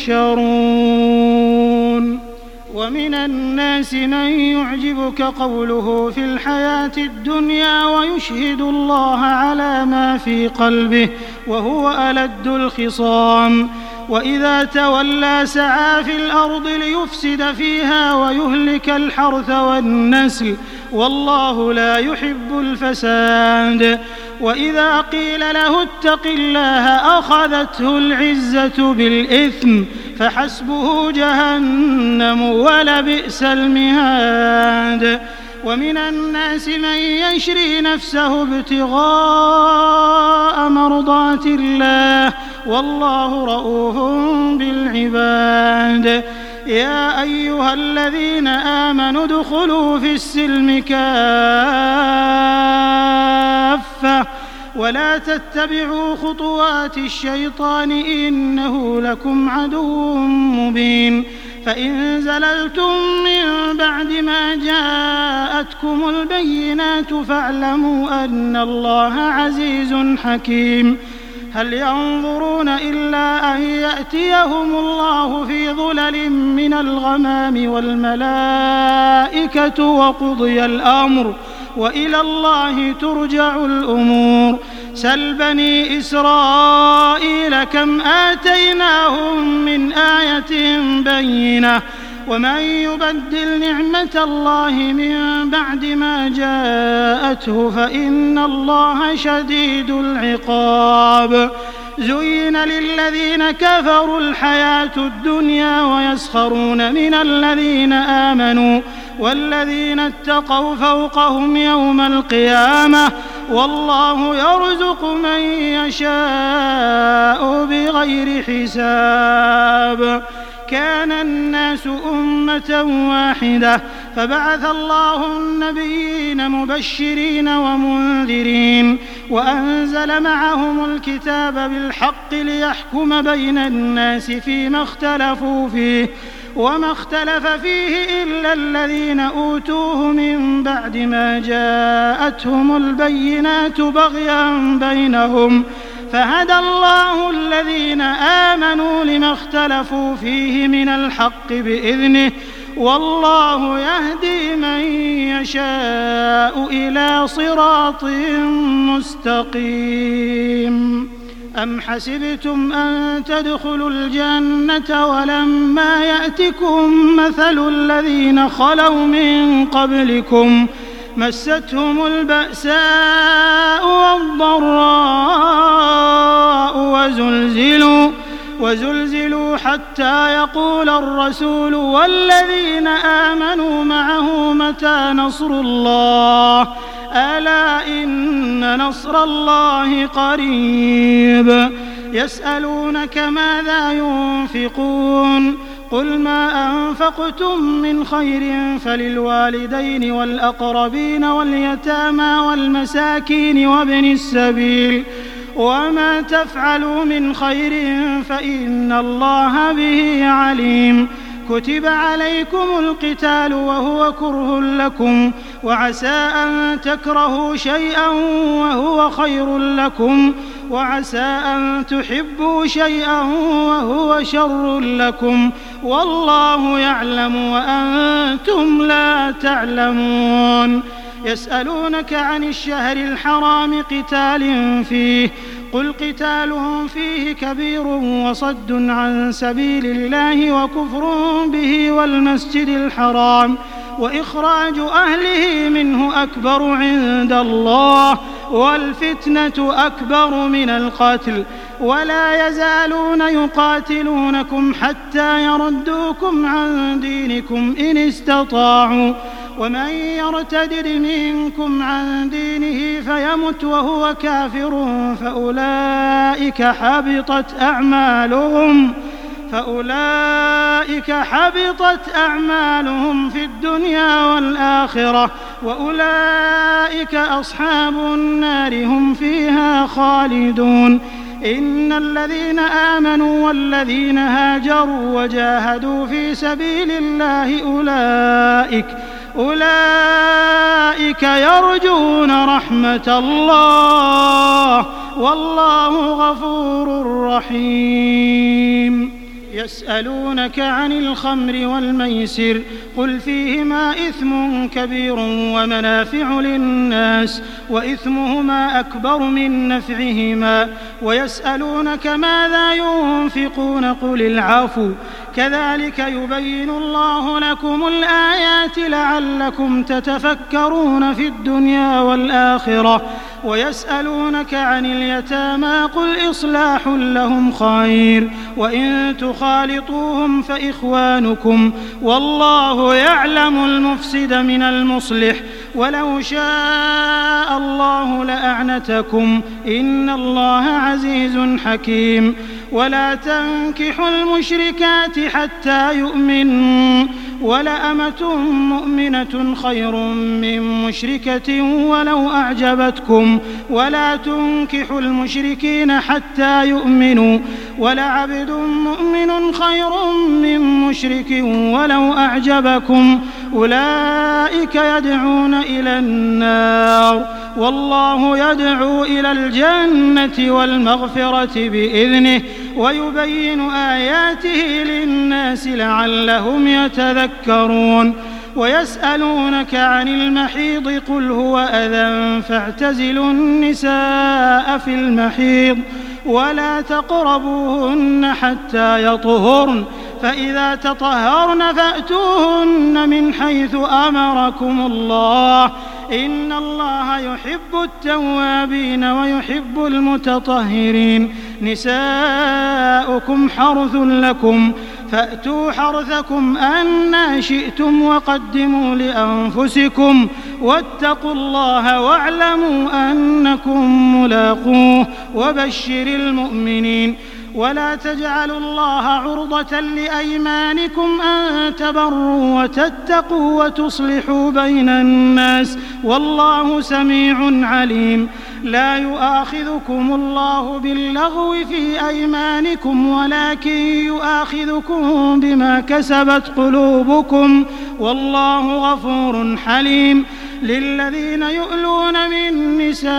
تحشرون ومن الناس من يعجبك قوله في الحياة الدنيا ويشهد الله على ما في قلبه وهو ألد الخصام وإذا تولى سعى في الأرض ليفسد فيها ويهلك الحرث والنسل والله لا يحب الفساد وإذا قيل له اتق الله أخذته العزة بالإثم فحسبه جهنم ولبئس المهاد ومن الناس من يشري نفسه ابتغاء مرضات الله والله رؤوف بالعباد يا أيها الذين آمنوا ادخلوا في السلم كافة ولا تتبعوا خطوات الشيطان إنه لكم عدو مبين فإن زللتم من بعد ما جاءتكم البينات فاعلموا أن الله عزيز حكيم هل ينظرون إلا أن يأتيهم الله في ظلل من الغمام والملائكة وقضي الأمر وإلى الله ترجع الأمور سل بني إسرائيل كم آتيناهم من آية بينة ومن يبدل نعمة الله من بعد ما جاءته فإن الله شديد العقاب زين للذين كفروا الحياة الدنيا ويسخرون من الذين آمنوا والذين اتقوا فوقهم يوم القيامة والله يرزق من يشاء بغير حساب كان الناس أمة واحدة فبعث الله النبيين مبشرين ومنذرين وأنزل معهم الكتاب بالحق ليحكم بين الناس فيما اختلفوا فيه وما اختلف فيه إلا الذين أوتوه من بعد ما جاءتهم البينات بغيا بينهم فهدى الله الذين آمنوا لما اختلفوا فيه من الحق بإذنه والله يهدي من يشاء إلى صراط مستقيم أم حسبتم أن تدخلوا الجنة ولما يأتكم مثل الذين خلوا من قبلكم مستهم البأساء والضراء وزلزلوا حتى يقول الرسول والذين آمنوا معه متى نصر الله ألا إن نصر الله قريب يسألونك ماذا ينفقون قل ما أنفقتم من خير فللوالدين والأقربين واليتامى والمساكين وابن السبيل وما تفعلوا من خير فإن الله به عليم كتب عليكم القتال وهو كره لكم وعسى أن تكرهوا شيئا وهو خير لكم وعسى أن تحبوا شيئا وهو شر لكم والله يعلم وأنتم لا تعلمون يسألونك عن الشهر الحرام قتال فيه قل قتال فيه كبير وصد عن سبيل الله وكفر به والمسجد الحرام وإخراج أهله منه أكبر عند الله والفتنة أكبر من القتل ولا يزالون يقاتلونكم حتى يردوكم عن دينكم إن استطاعوا ومن يرتد منكم عن دينه فيمت وهو كافر فأولئك حبطت أعمالهم في الدنيا والآخرة وأولئك أصحاب النار هم فيها خالدون. إن الذين آمنوا والذين هاجروا وجاهدوا في سبيل الله أولئك يرجون رحمة الله والله غفور رحيم. يسألونك عن الخمر والميسر قل فيهما إثم كبير ومنافع للناس وإثمهما أكبر من نفعهما ويسألونك ماذا ينفقون قل العفو كذلك يبين الله لكم الآيات لعلكم تتفكرون في الدنيا والآخرة ويسألونك عن اليتامى قل إصلاح لهم خير وإن تخالطوهم فإخوانكم والله يعلم المفسد من المصلح ولو شاء الله لأعنتكم إن الله عزيز حكيم. ولا تنكحوا المشركات حتى يؤمنوا ولأمة مؤمنة خير من مشركة ولو أعجبتكم ولا تنكحوا المشركين حتى يؤمنوا ولعبد مؤمن خير من مشرك ولو أعجبكم أولئك يدعون إلى النار والله يدعو إلى الجنة والمغفرة بإذنه ويبين آياته للناس لعلهم يتذكرون. ويسألونك عن المحيض قل هو أذى فاعتزلوا النساء في المحيض ولا تقربوهن حتى يطهرن فإذا تطهرن فأتوهن من حيث أمركم الله إن الله يحب التوابين ويحب المتطهرين. نساؤكم حرث لكم فأتوا حرثكم أنى شئتم وقدموا لأنفسكم واتقوا الله واعلموا أنكم ملاقوه وبشر المؤمنين. ولا تجعلوا الله عرضة لأيمانكم أن تبروا وتتقوا وتصلحوا بين الناس والله سميع عليم. لا يؤاخذكم الله باللغو في أيمانكم ولكن يؤاخذكم بما كسبت قلوبكم والله غفور حليم. للذين يؤلون من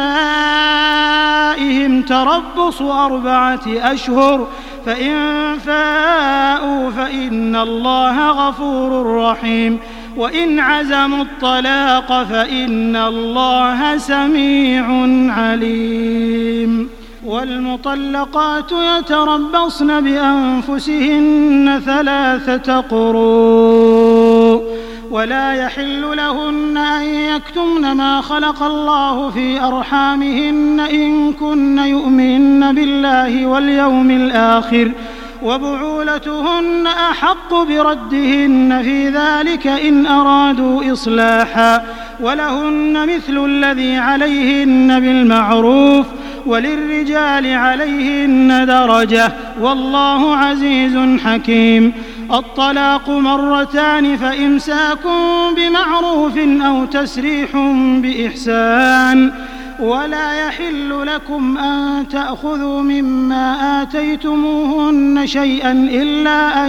نسائهم تربص 4 أشهر فإن فاءوا فإن الله غفور رحيم وإن عزموا الطلاق فإن الله سميع عليم. والمطلقات يتربصن بأنفسهن 3 قروء ولا يحل لهن أن يكتمن ما خلق الله في أرحامهن إن كن يؤمن بالله واليوم الآخر وبعولتهن أحق بردهن في ذلك إن أرادوا إصلاحا ولهن مثل الذي عليهن بالمعروف وللرجال عليهن درجة والله عزيز حكيم. الطلاق 2 فإمساك بمعروف أو تسريح بإحسان ولا يحل لكم أن تأخذوا مما آتيتموهن شيئا إلا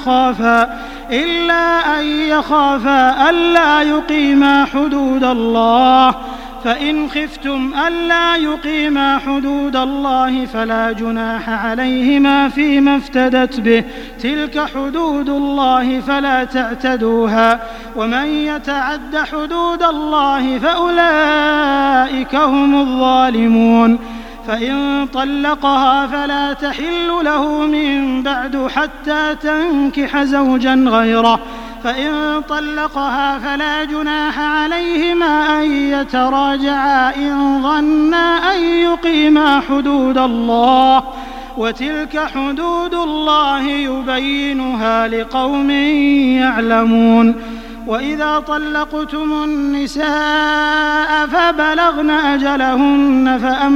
أن يخافا ألا يقيما حدود الله فإن خفتم ألا يقيما حدود الله فلا جناح عليهما فيما افتدت به تلك حدود الله فلا تعتدوها ومن يتعد حدود الله فأولئك هم الظالمون. فإن طلقها فلا تحل له من بعد حتى تنكح زوجا غيره فإن طلقها فلا جناح عليهما أن يتراجعا إن ظنا أن يقيما حدود الله، وتلك حدود الله يبينها لقوم يعلمون. وإذا طلقتم النساء فبلغن أجلهن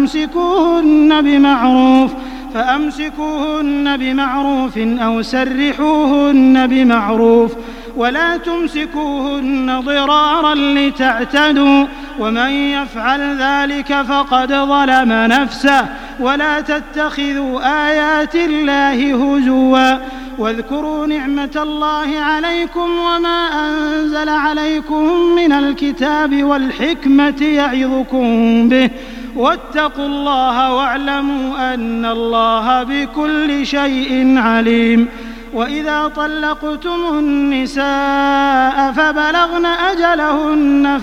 فأمسكوهن بمعروف أو سرحوهن بمعروف، ولا تمسكوهن ضرارا لتعتدوا، ومن يفعل ذلك فقد ظلم نفسه. ولا تتخذوا آيات الله هزوا، واذكروا نعمة الله عليكم وما أنزل عليكم من الكتاب والحكمة يعظكم به، واتقوا الله واعلموا أن الله بكل شيء عليم. وإذا طلقتم النساء فبلغن أجلهن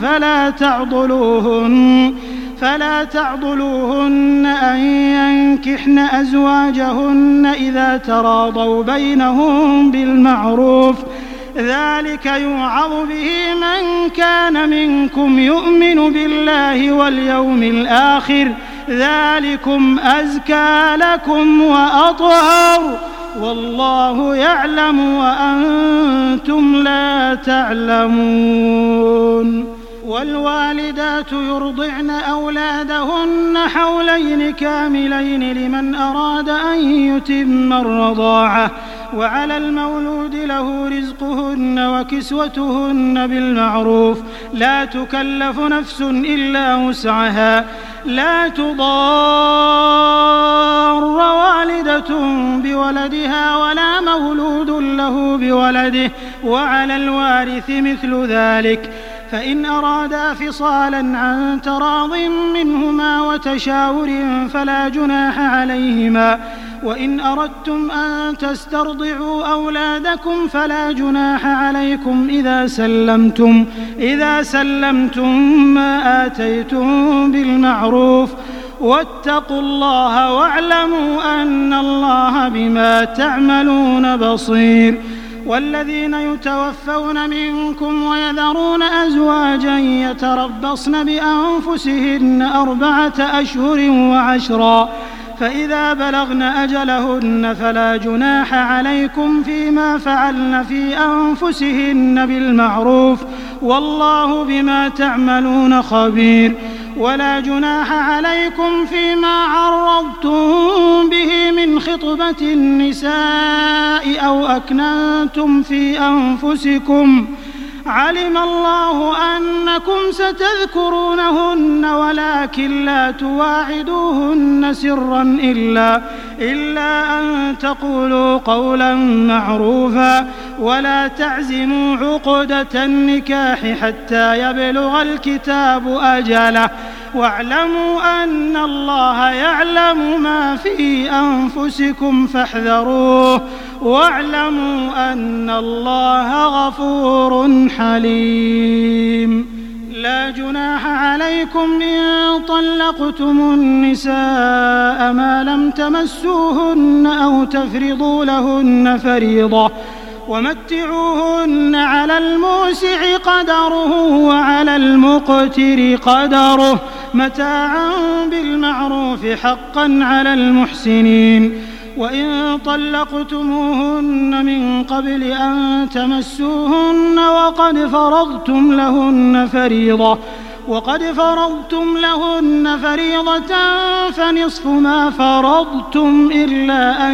فلا تعضلوهن أن ينكحن أزواجهن إذا تراضوا بينهم بالمعروف، ذلك يوعظ به من كان منكم يؤمن بالله واليوم الآخر، ذلكم أزكى لكم وأطهر، والله يعلم وأنتم لا تعلمون. والوالدات يرضعن أولادهن حولين كاملين لمن أراد أن يتم الرضاعة، وعلى المولود له رزقهن وكسوتهن بالمعروف، لا تكلف نفس إلا وسعها، لا تضار والدة بولدها ولا مولود له بولده، وعلى الوارث مثل ذلك، فإن أرادا فصالا عن تراض منهما وتشاور فلا جناح عليهما. وإن أردتم أن تسترضعوا أولادكم فلا جناح عليكم إذا سلمتم ما آتيتم بالمعروف، واتقوا الله واعلموا أن الله بما تعملون بصير. والذين يتوفون منكم ويذرون أزواجا يتربصن بأنفسهن 4 أشهر و10، فإذا بلغن أجلهن فلا جناح عليكم فيما فعلن في أنفسهن بالمعروف، والله بما تعملون خبير. ولا جناح عليكم فيما عرضتم به من خطبة النساء أو أكننتم في أنفسكم، علم الله أنكم ستذكرونهن ولكن لا تواعدوهن سرا إلا أن تقولوا قولا معروفا، ولا تعزموا عقدة النكاح حتى يبلغ الكتاب أجله، واعلموا أن الله يعلم ما في أنفسكم فاحذروه، واعلموا أن الله غفور حليم. لا جناح عليكم إن طلقتم النساء ما لم تمسوهن أو تفرضوا لهن فريضة، ومتعوهن على الموسع قدره وعلى المقتر قدره متاعا بالمعروف حقا على المحسنين. وإن طلقتموهن من قبل أن تمسوهن وقد فرضتم لهن فريضة فنصف ما فرضتم إلا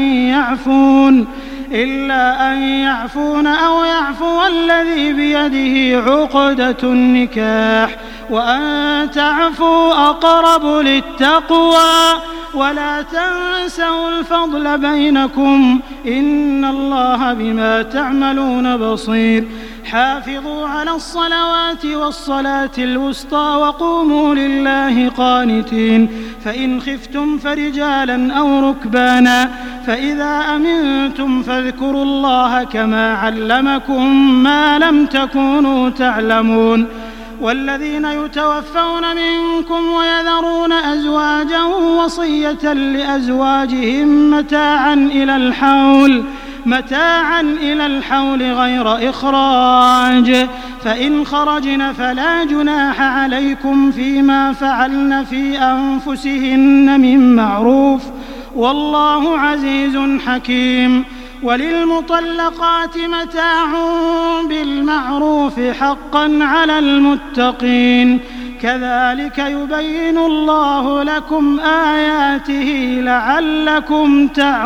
أن يعفون أو يعفو الذي بيده عقدة النكاح، وأن تعفوا أقرب للتقوى، ولا تنسوا الفضل بينكم، إن الله بما تعملون بصير. حافظوا على الصلوات والصلاة الوسطى وقوموا لله قانتين، فإن خفتم فرجالا أو ركبانا، فإذا أمنتم فاذكروا الله كما علمكم ما لم تكونوا تعلمون. والذين يتوفون منكم ويذرون أزواجا وصية لأزواجهم متاعا إلى الحول، متاعا إلى الحول غير إخراج، فإن خرجن فلا جناح عليكم فيما فعلن في أنفسهن من معروف، والله عزيز حكيم. وللمطلقات متاع بالمعروف حقا على المتقين، كذلك يبين الله لكم آياته لعلكم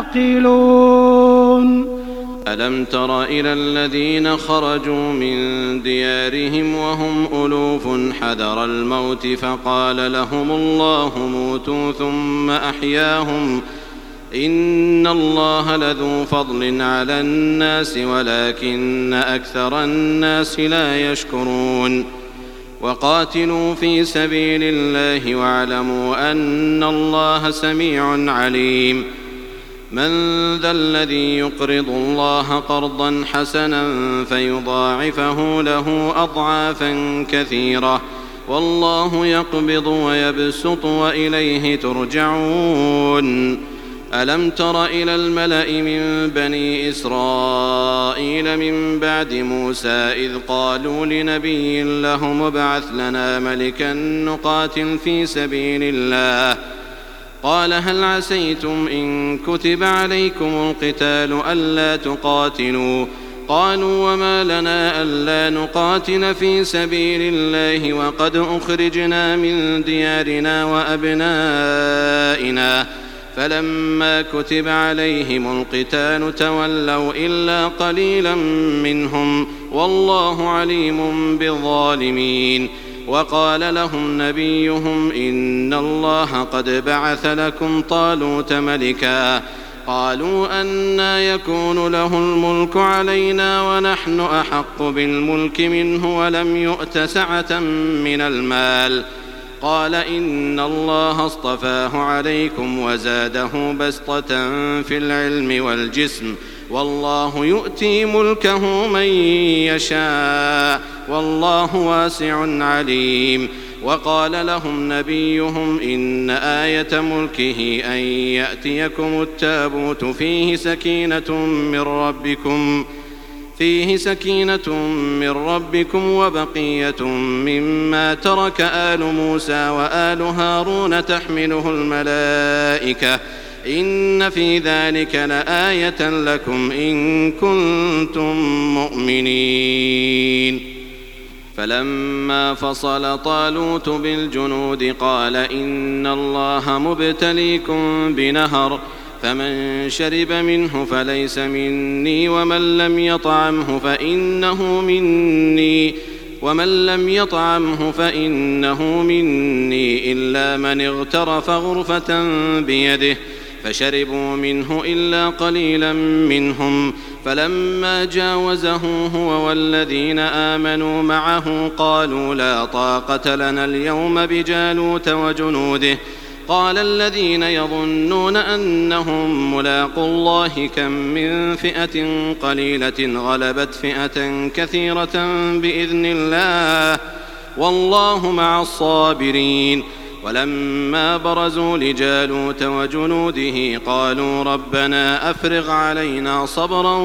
تعقلون. ألم تر إلى الذين خرجوا من ديارهم وهم ألوف حذر الموت فقال لهم الله موتوا ثم أحياهم، إن الله لذو فضل على الناس ولكن أكثر الناس لا يشكرون. وقاتلوا في سبيل الله واعلموا أن الله سميع عليم. من ذا الذي يقرض الله قرضا حسنا فيضاعفه له أضعافا كثيرة والله يقبض ويبسط وإليه ترجعون. ألم تر إلى الملأ من بني إسرائيل من بعد موسى إذ قالوا لنبي لهم ابعث لنا ملكا نقاتل في سبيل الله، قال هل عسيتم إن كتب عليكم القتال ألا تقاتلوا؟ قالوا وما لنا ألا نقاتل في سبيل الله وقد أخرجنا من ديارنا وأبنائنا، فلما كتب عليهم القتال تولوا إلا قليلا منهم والله عليم بالظالمين. وقال لهم نبيهم إن الله قد بعث لكم طالوت ملكا، قالوا أنى يكون له الملك علينا ونحن أحق بالملك منه ولم يؤت سعة من المال، قال إن الله اصطفاه عليكم وزاده بسطة في العلم والجسم والله يؤتي ملكه من يشاء والله واسع عليم. وقال لهم نبيهم إن آية ملكه أن يأتيكم التابوت فيه سكينة من ربكم وبقية مما ترك آل موسى وآل هارون تحمله الملائكة، إن في ذلك لآية لكم إن كنتم مؤمنين. فلما فصل طالوت بالجنود قال إن الله مبتليكم بنهر فمن شرب منه فليس مني ومن لم يطعمه فإنه مني إلا من اغترف غرفة بيده، فشربوا منه إلا قليلا منهم. فلما جاوزه هو والذين آمنوا معه قالوا لا طاقة لنا اليوم بجالوت وجنوده، قال الذين يظنون أنهم ملاقو الله كم من فئة قليلة غلبت فئة كثيرة بإذن الله والله مع الصابرين. ولما برزوا لجالوت وجنوده قالوا ربنا أفرغ علينا صبرا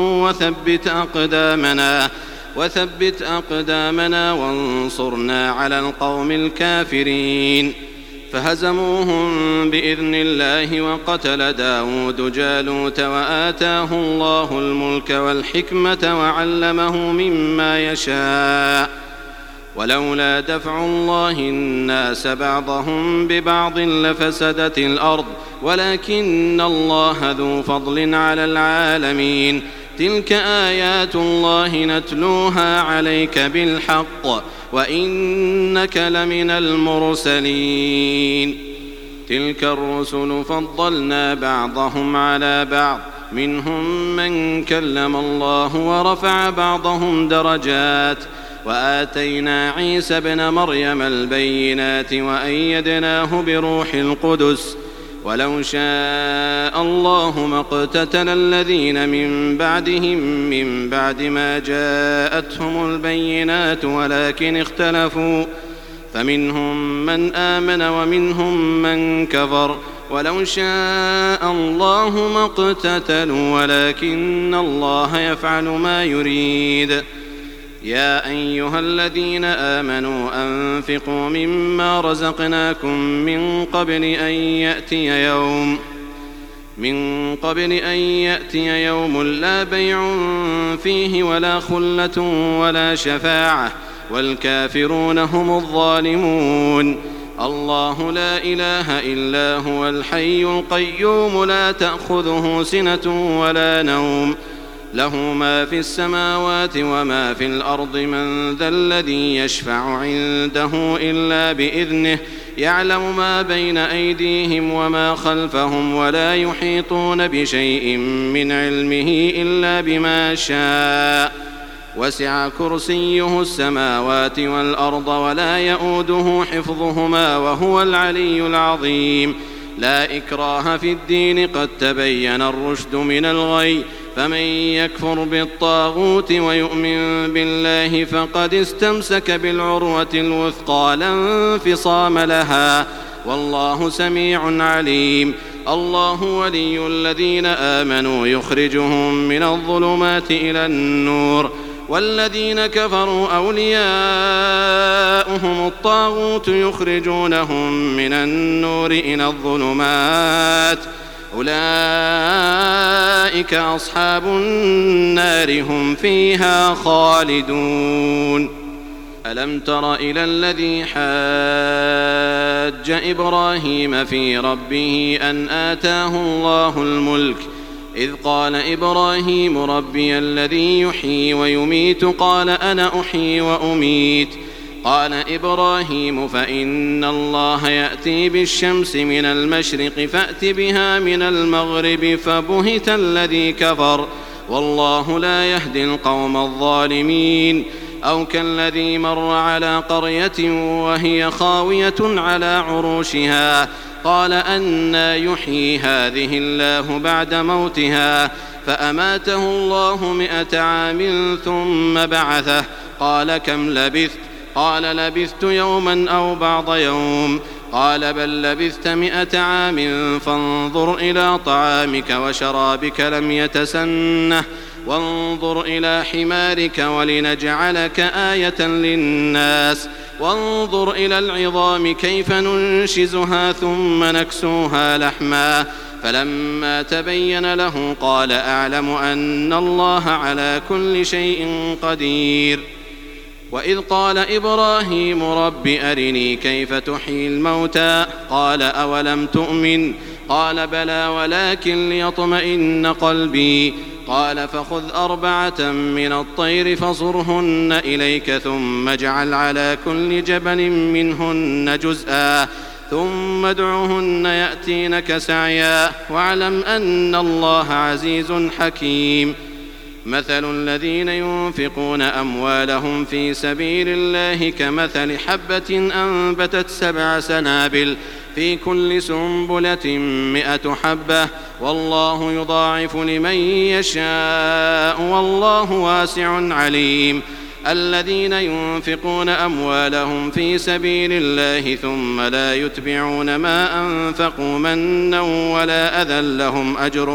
وثبت أقدامنا وانصرنا على القوم الكافرين. فهزموهم بإذن الله وقتل داود جالوت وآتاه الله الملك والحكمة وعلمه مما يشاء، ولولا دفع الله الناس بعضهم ببعض لفسدت الأرض ولكن الله ذو فضل على العالمين. تلك آيات الله نتلوها عليك بالحق وإنك لمن المرسلين. تلك الرسل فضلنا بعضهم على بعض منهم من كلم الله ورفع بعضهم درجات، وآتينا عيسى ابن مريم البينات وأيدناه بروح القدس، ولو شاء الله ما اقتتل الذين من بعدهم من بعد ما جاءتهم البينات ولكن اختلفوا، فمنهم من آمن ومنهم من كفر، ولو شاء الله ما اقتتلوا ولكن الله يفعل ما يريد. يا أيها الذين آمنوا أنفقوا مما رزقناكم من قبل أن يأتي يوم لا بيع فيه ولا خلة ولا شفاعة والكافرون هم الظالمون. الله لا إله إلا هو الحي القيوم لا تأخذه سنة ولا نوم له ما في السماوات وما في الأرض من ذا الذي يشفع عنده إلا بإذنه يعلم ما بين أيديهم وما خلفهم ولا يحيطون بشيء من علمه إلا بما شاء وسع كرسيه السماوات والأرض ولا يؤوده حفظهما وهو العلي العظيم. لا إكراه في الدين قد تبين الرشد من الغي فمن يكفر بالطاغوت ويؤمن بالله فقد استمسك بالعروة الوثقى لا انفصام لها والله سميع عليم. الله ولي الذين آمنوا يخرجهم من الظلمات إلى النور والذين كفروا أولياؤهم الطاغوت يخرجونهم من النور إلى الظلمات أولئك أصحاب النار هم فيها خالدون. ألم تر إلى الذي حاج إبراهيم في ربه أن آتاه الله الملك إذ قال إبراهيم ربي الذي يحيي ويميت قال أنا أحيي وأميت قال إبراهيم فإن الله يأتي بالشمس من المشرق فأت بها من المغرب فبهت الذي كفر والله لا يهدي القوم الظالمين. أو كالذي مر على قرية وهي خاوية على عروشها قال أنى يحيي هذه الله بعد موتها فأماته الله 100 عام ثم بعثه قال كم لبثت قال لبثت يوما أو بعض يوم قال بل لبثت 100 عام فانظر إلى طعامك وشرابك لم يتسنه وانظر إلى حمارك ولنجعلك آية للناس وانظر إلى العظام كيف ننشزها ثم نكسوها لحما فلما تبين له قال أعلم أن الله على كل شيء قدير. وإذ قال إبراهيم رب أرني كيف تحيي الموتى قال أولم تؤمن قال بلى ولكن ليطمئن قلبي قال فخذ 4 من الطير فصرهن إليك ثم اجعل على كل جبل منهن جزءا ثم ادعهن يأتينك سعيا واعلم أن الله عزيز حكيم. مثل الذين ينفقون أموالهم في سبيل الله كمثل حبة أنبتت 7 سنابل في كل سنبلة 100 حبة والله يضاعف لمن يشاء والله واسع عليم. الذين ينفقون أموالهم في سبيل الله ثم لا يتبعون ما أنفقوا منا ولا أذى لهم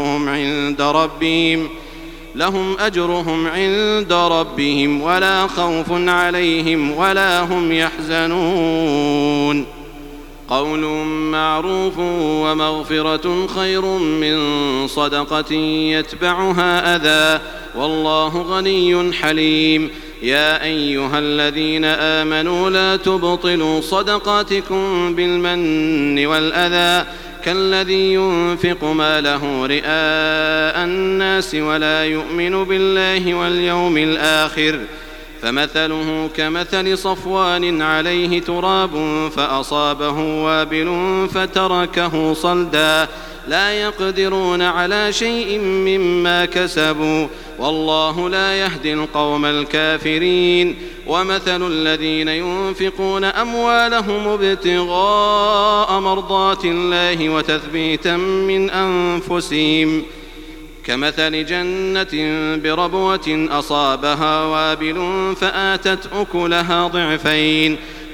أجرهم عند ربهم ولا خوف عليهم ولا هم يحزنون. قول معروف ومغفرة خير من صدقة يتبعها أذى والله غني حليم. يا أيها الذين آمنوا لا تبطلوا صدقاتكم بالمن والأذى كالذي ينفق ماله رئاء الناس ولا يؤمن بالله واليوم الآخر فمثله كمثل صفوان عليه تراب فأصابه وابل فتركه صلدا لا يقدرون على شيء مما كسبوا والله لا يهدي القوم الكافرين. ومثل الذين ينفقون أموالهم ابتغاء مرضات الله وتثبيتا من أنفسهم كمثل جنة بربوة أصابها وابل فآتت أكلها ضعفين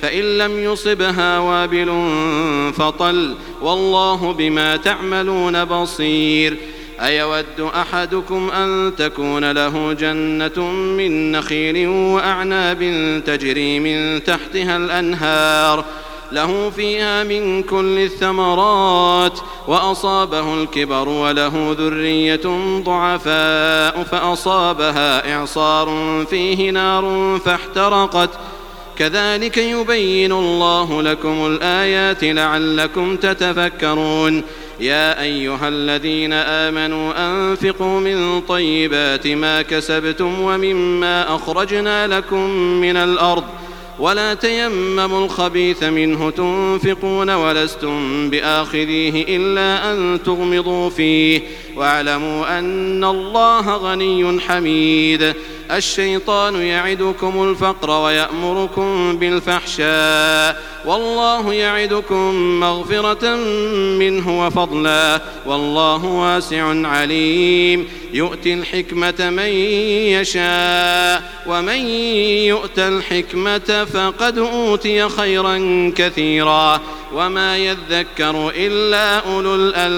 فإن لم يصبها وابل فطل والله بما تعملون بصير أيود أحدكم أن تكون له جنة من نخيل وأعناب تجري من تحتها الأنهار له فيها من كل الثمرات وأصابه الكبر وله ذرية ضعفاء فأصابها إعصار فيه نار فاحترقت كذلك يبين الله لكم الآيات لعلكم تتفكرون يا أيها الذين آمنوا أنفقوا من طيبات ما كسبتم ومما أخرجنا لكم من الأرض ولا تيمموا الخبيث منه تنفقون ولستم بآخذيه إلا أن تغمضوا فيه واعلموا أن الله غني حميد الشيطان يعدكم الفقر ويأمركم بالفحشاء والله يعدكم مغفرة منه وفضلا والله واسع عليم يؤتي الحكمة من يشاء ومن يؤت الحكمة فقد أوتي خيرا كثيرا وما يذكر إلا أولو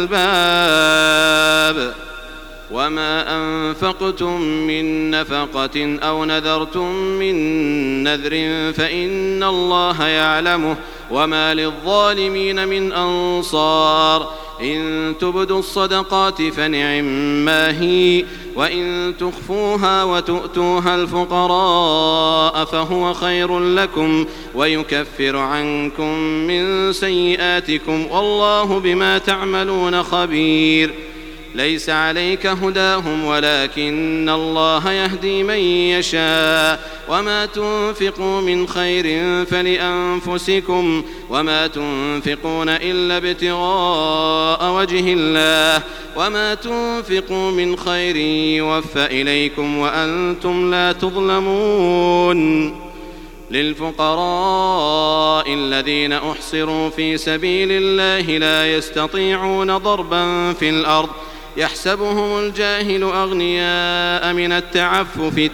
الألباب وما أنفقتم من نفقة أو نذرتم من نذر فإن الله يعلمه وما للظالمين من أنصار إن تبدوا الصدقات فنعما هي وإن تخفوها وتؤتوها الفقراء فهو خير لكم ويكفر عنكم من سيئاتكم والله بما تعملون خبير ليس عليك هداهم ولكن الله يهدي من يشاء وما تنفقوا من خير فلأنفسكم وما تنفقون إلا ابتغاء وجه الله وما تنفقوا من خير يوفى إليكم وأنتم لا تظلمون للفقراء الذين أحصروا في سبيل الله لا يستطيعون ضربا في الأرض يحسبهم الجاهل أغنياء من التعفف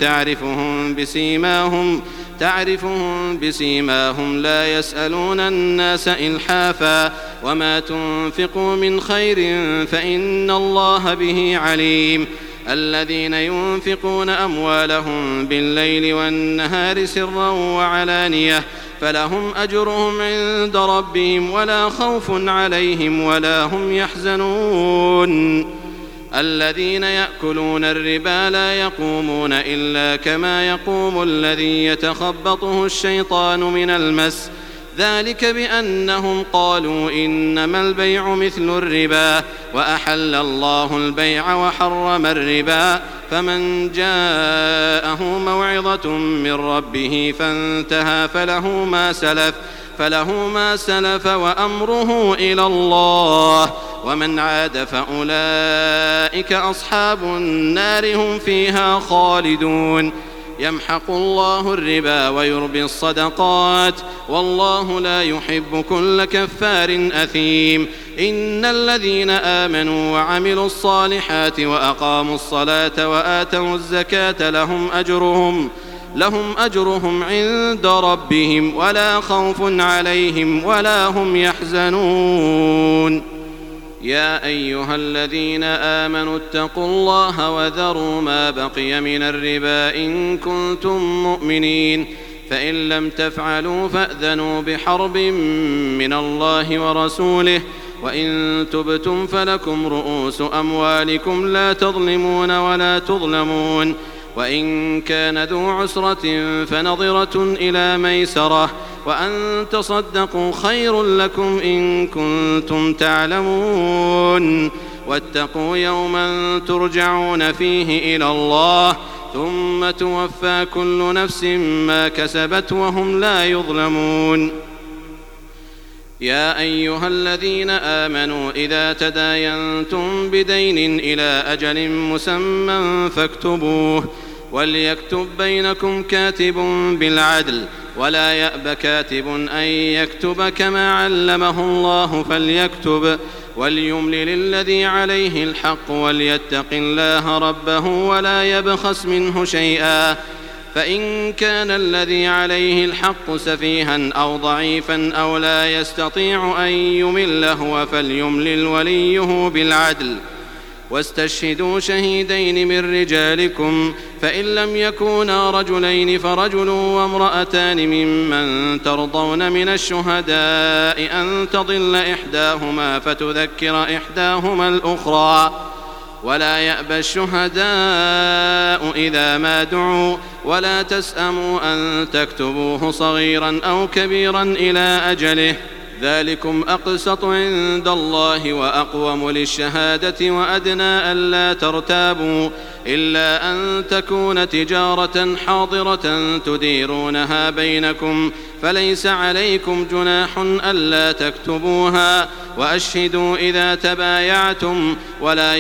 تعرفهم بسيماهم لا يسألون الناس إلحافا وما تنفقوا من خير فإن الله به عليم الذين ينفقون أموالهم بالليل والنهار سرا وعلانية فلهم أجرهم عند ربهم ولا خوف عليهم ولا هم يحزنون الذين يأكلون الربا لا يقومون إلا كما يقوم الذي يتخبطه الشيطان من المس ذلك بأنهم قالوا إنما البيع مثل الربا وأحل الله البيع وحرم الربا فمن جاءه موعظة من ربه فانتهى فله ما سلف وأمره إلى الله ومن عاد فأولئك أصحاب النار هم فيها خالدون يمحق الله الربا ويربي الصدقات والله لا يحب كل كفار أثيم إن الذين آمنوا وعملوا الصالحات وأقاموا الصلاة وآتوا الزكاة لهم أجرهم عند ربهم ولا خوف عليهم ولا هم يحزنون يا أيها الذين آمنوا اتقوا الله وذروا ما بقي من الربا إن كنتم مؤمنين فإن لم تفعلوا فأذنوا بحرب من الله ورسوله وإن تبتم فلكم رؤوس أموالكم لا تظلمون ولا تظلمون وإن كان ذو عسرة فنظرة إلى ميسرة وأن تصدقوا خير لكم إن كنتم تعلمون واتقوا يوما ترجعون فيه إلى الله ثم توفى كل نفس ما كسبت وهم لا يظلمون يا أيها الذين آمنوا إذا تداينتم بدين إلى أجل مسمى فاكتبوه وليكتب بينكم كاتب بالعدل ولا يأب كاتب أن يكتب كما علمه الله فليكتب وليملل الذي عليه الحق وليتق الله ربه ولا يبخس منه شيئا فإن كان الذي عليه الحق سفيها أو ضعيفا أو لا يستطيع أن يمل هو فليملل وليه بالعدل واستشهدوا شهيدين من رجالكم فإن لم يكونا رجلين فرجل وامرأتان ممن ترضون من الشهداء أن تضل إحداهما فتذكر إحداهما الأخرى ولا يأبى الشهداء إذا ما دعوا ولا تسأموا أن تكتبوه صغيرا أو كبيرا إلى أجله ذلكم أقسط عند الله وأقوم للشهادة وأدنى ألا ترتابوا إلا أن تكون تجارة حاضرة تديرونها بينكم فليس عليكم جناح ألا تكتبوها وأشهدوا إذا تبايعتم ولا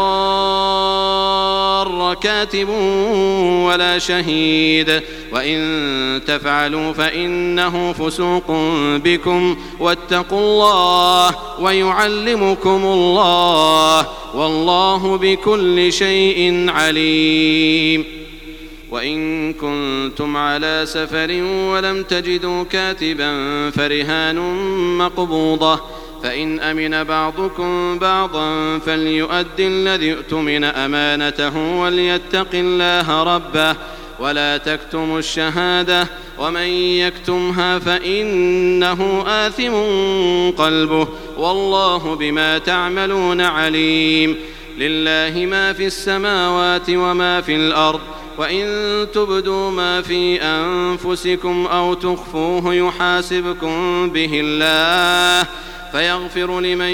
يضار كاتب ولا شهيد وإن تفعلوا فإنه فسوق بكم واتقوا الله ويعلمكم الله والله بكل شيء عليم. وإن كنتم على سفر ولم تجدوا كاتبا فرهان مقبوضة فإن أمن بعضكم بعضا فليؤدي الذي اؤتمن أمانته وليتق الله ربه ولا تكتموا الشهادة ومن يكتمها فإنه آثم قلبه والله بما تعملون عليم. لله ما في السماوات وما في الأرض وإن تبدوا ما في أنفسكم أو تخفوه يحاسبكم به الله فيغفر لمن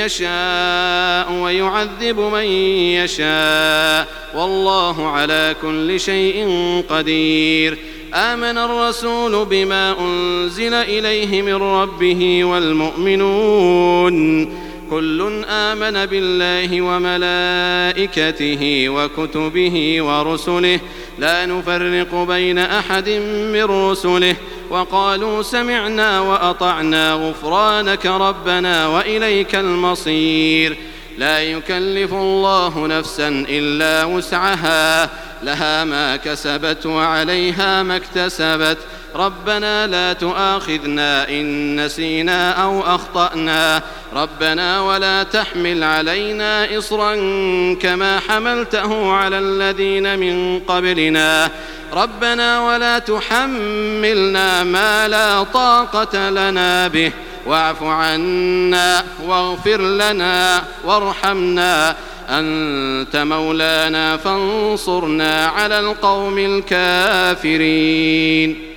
يشاء ويعذب من يشاء والله على كل شيء قدير. آمن الرسول بما أنزل إليه من ربه والمؤمنون كل آمن بالله وملائكته وكتبه ورسله لا نفرق بين أحد من رسله وقالوا سمعنا وأطعنا غفرانك ربنا وإليك المصير. لا يكلف الله نفسا إلا وسعها لها ما كسبت وعليها ما اكتسبت ربنا لا تؤاخذنا إن نسينا أو أخطأنا ربنا ولا تحمل علينا إصرا كما حملته على الذين من قبلنا ربنا ولا تحملنا ما لا طاقة لنا به واعف عنا واغفر لنا وارحمنا أنت مولانا فانصرنا على القوم الكافرين.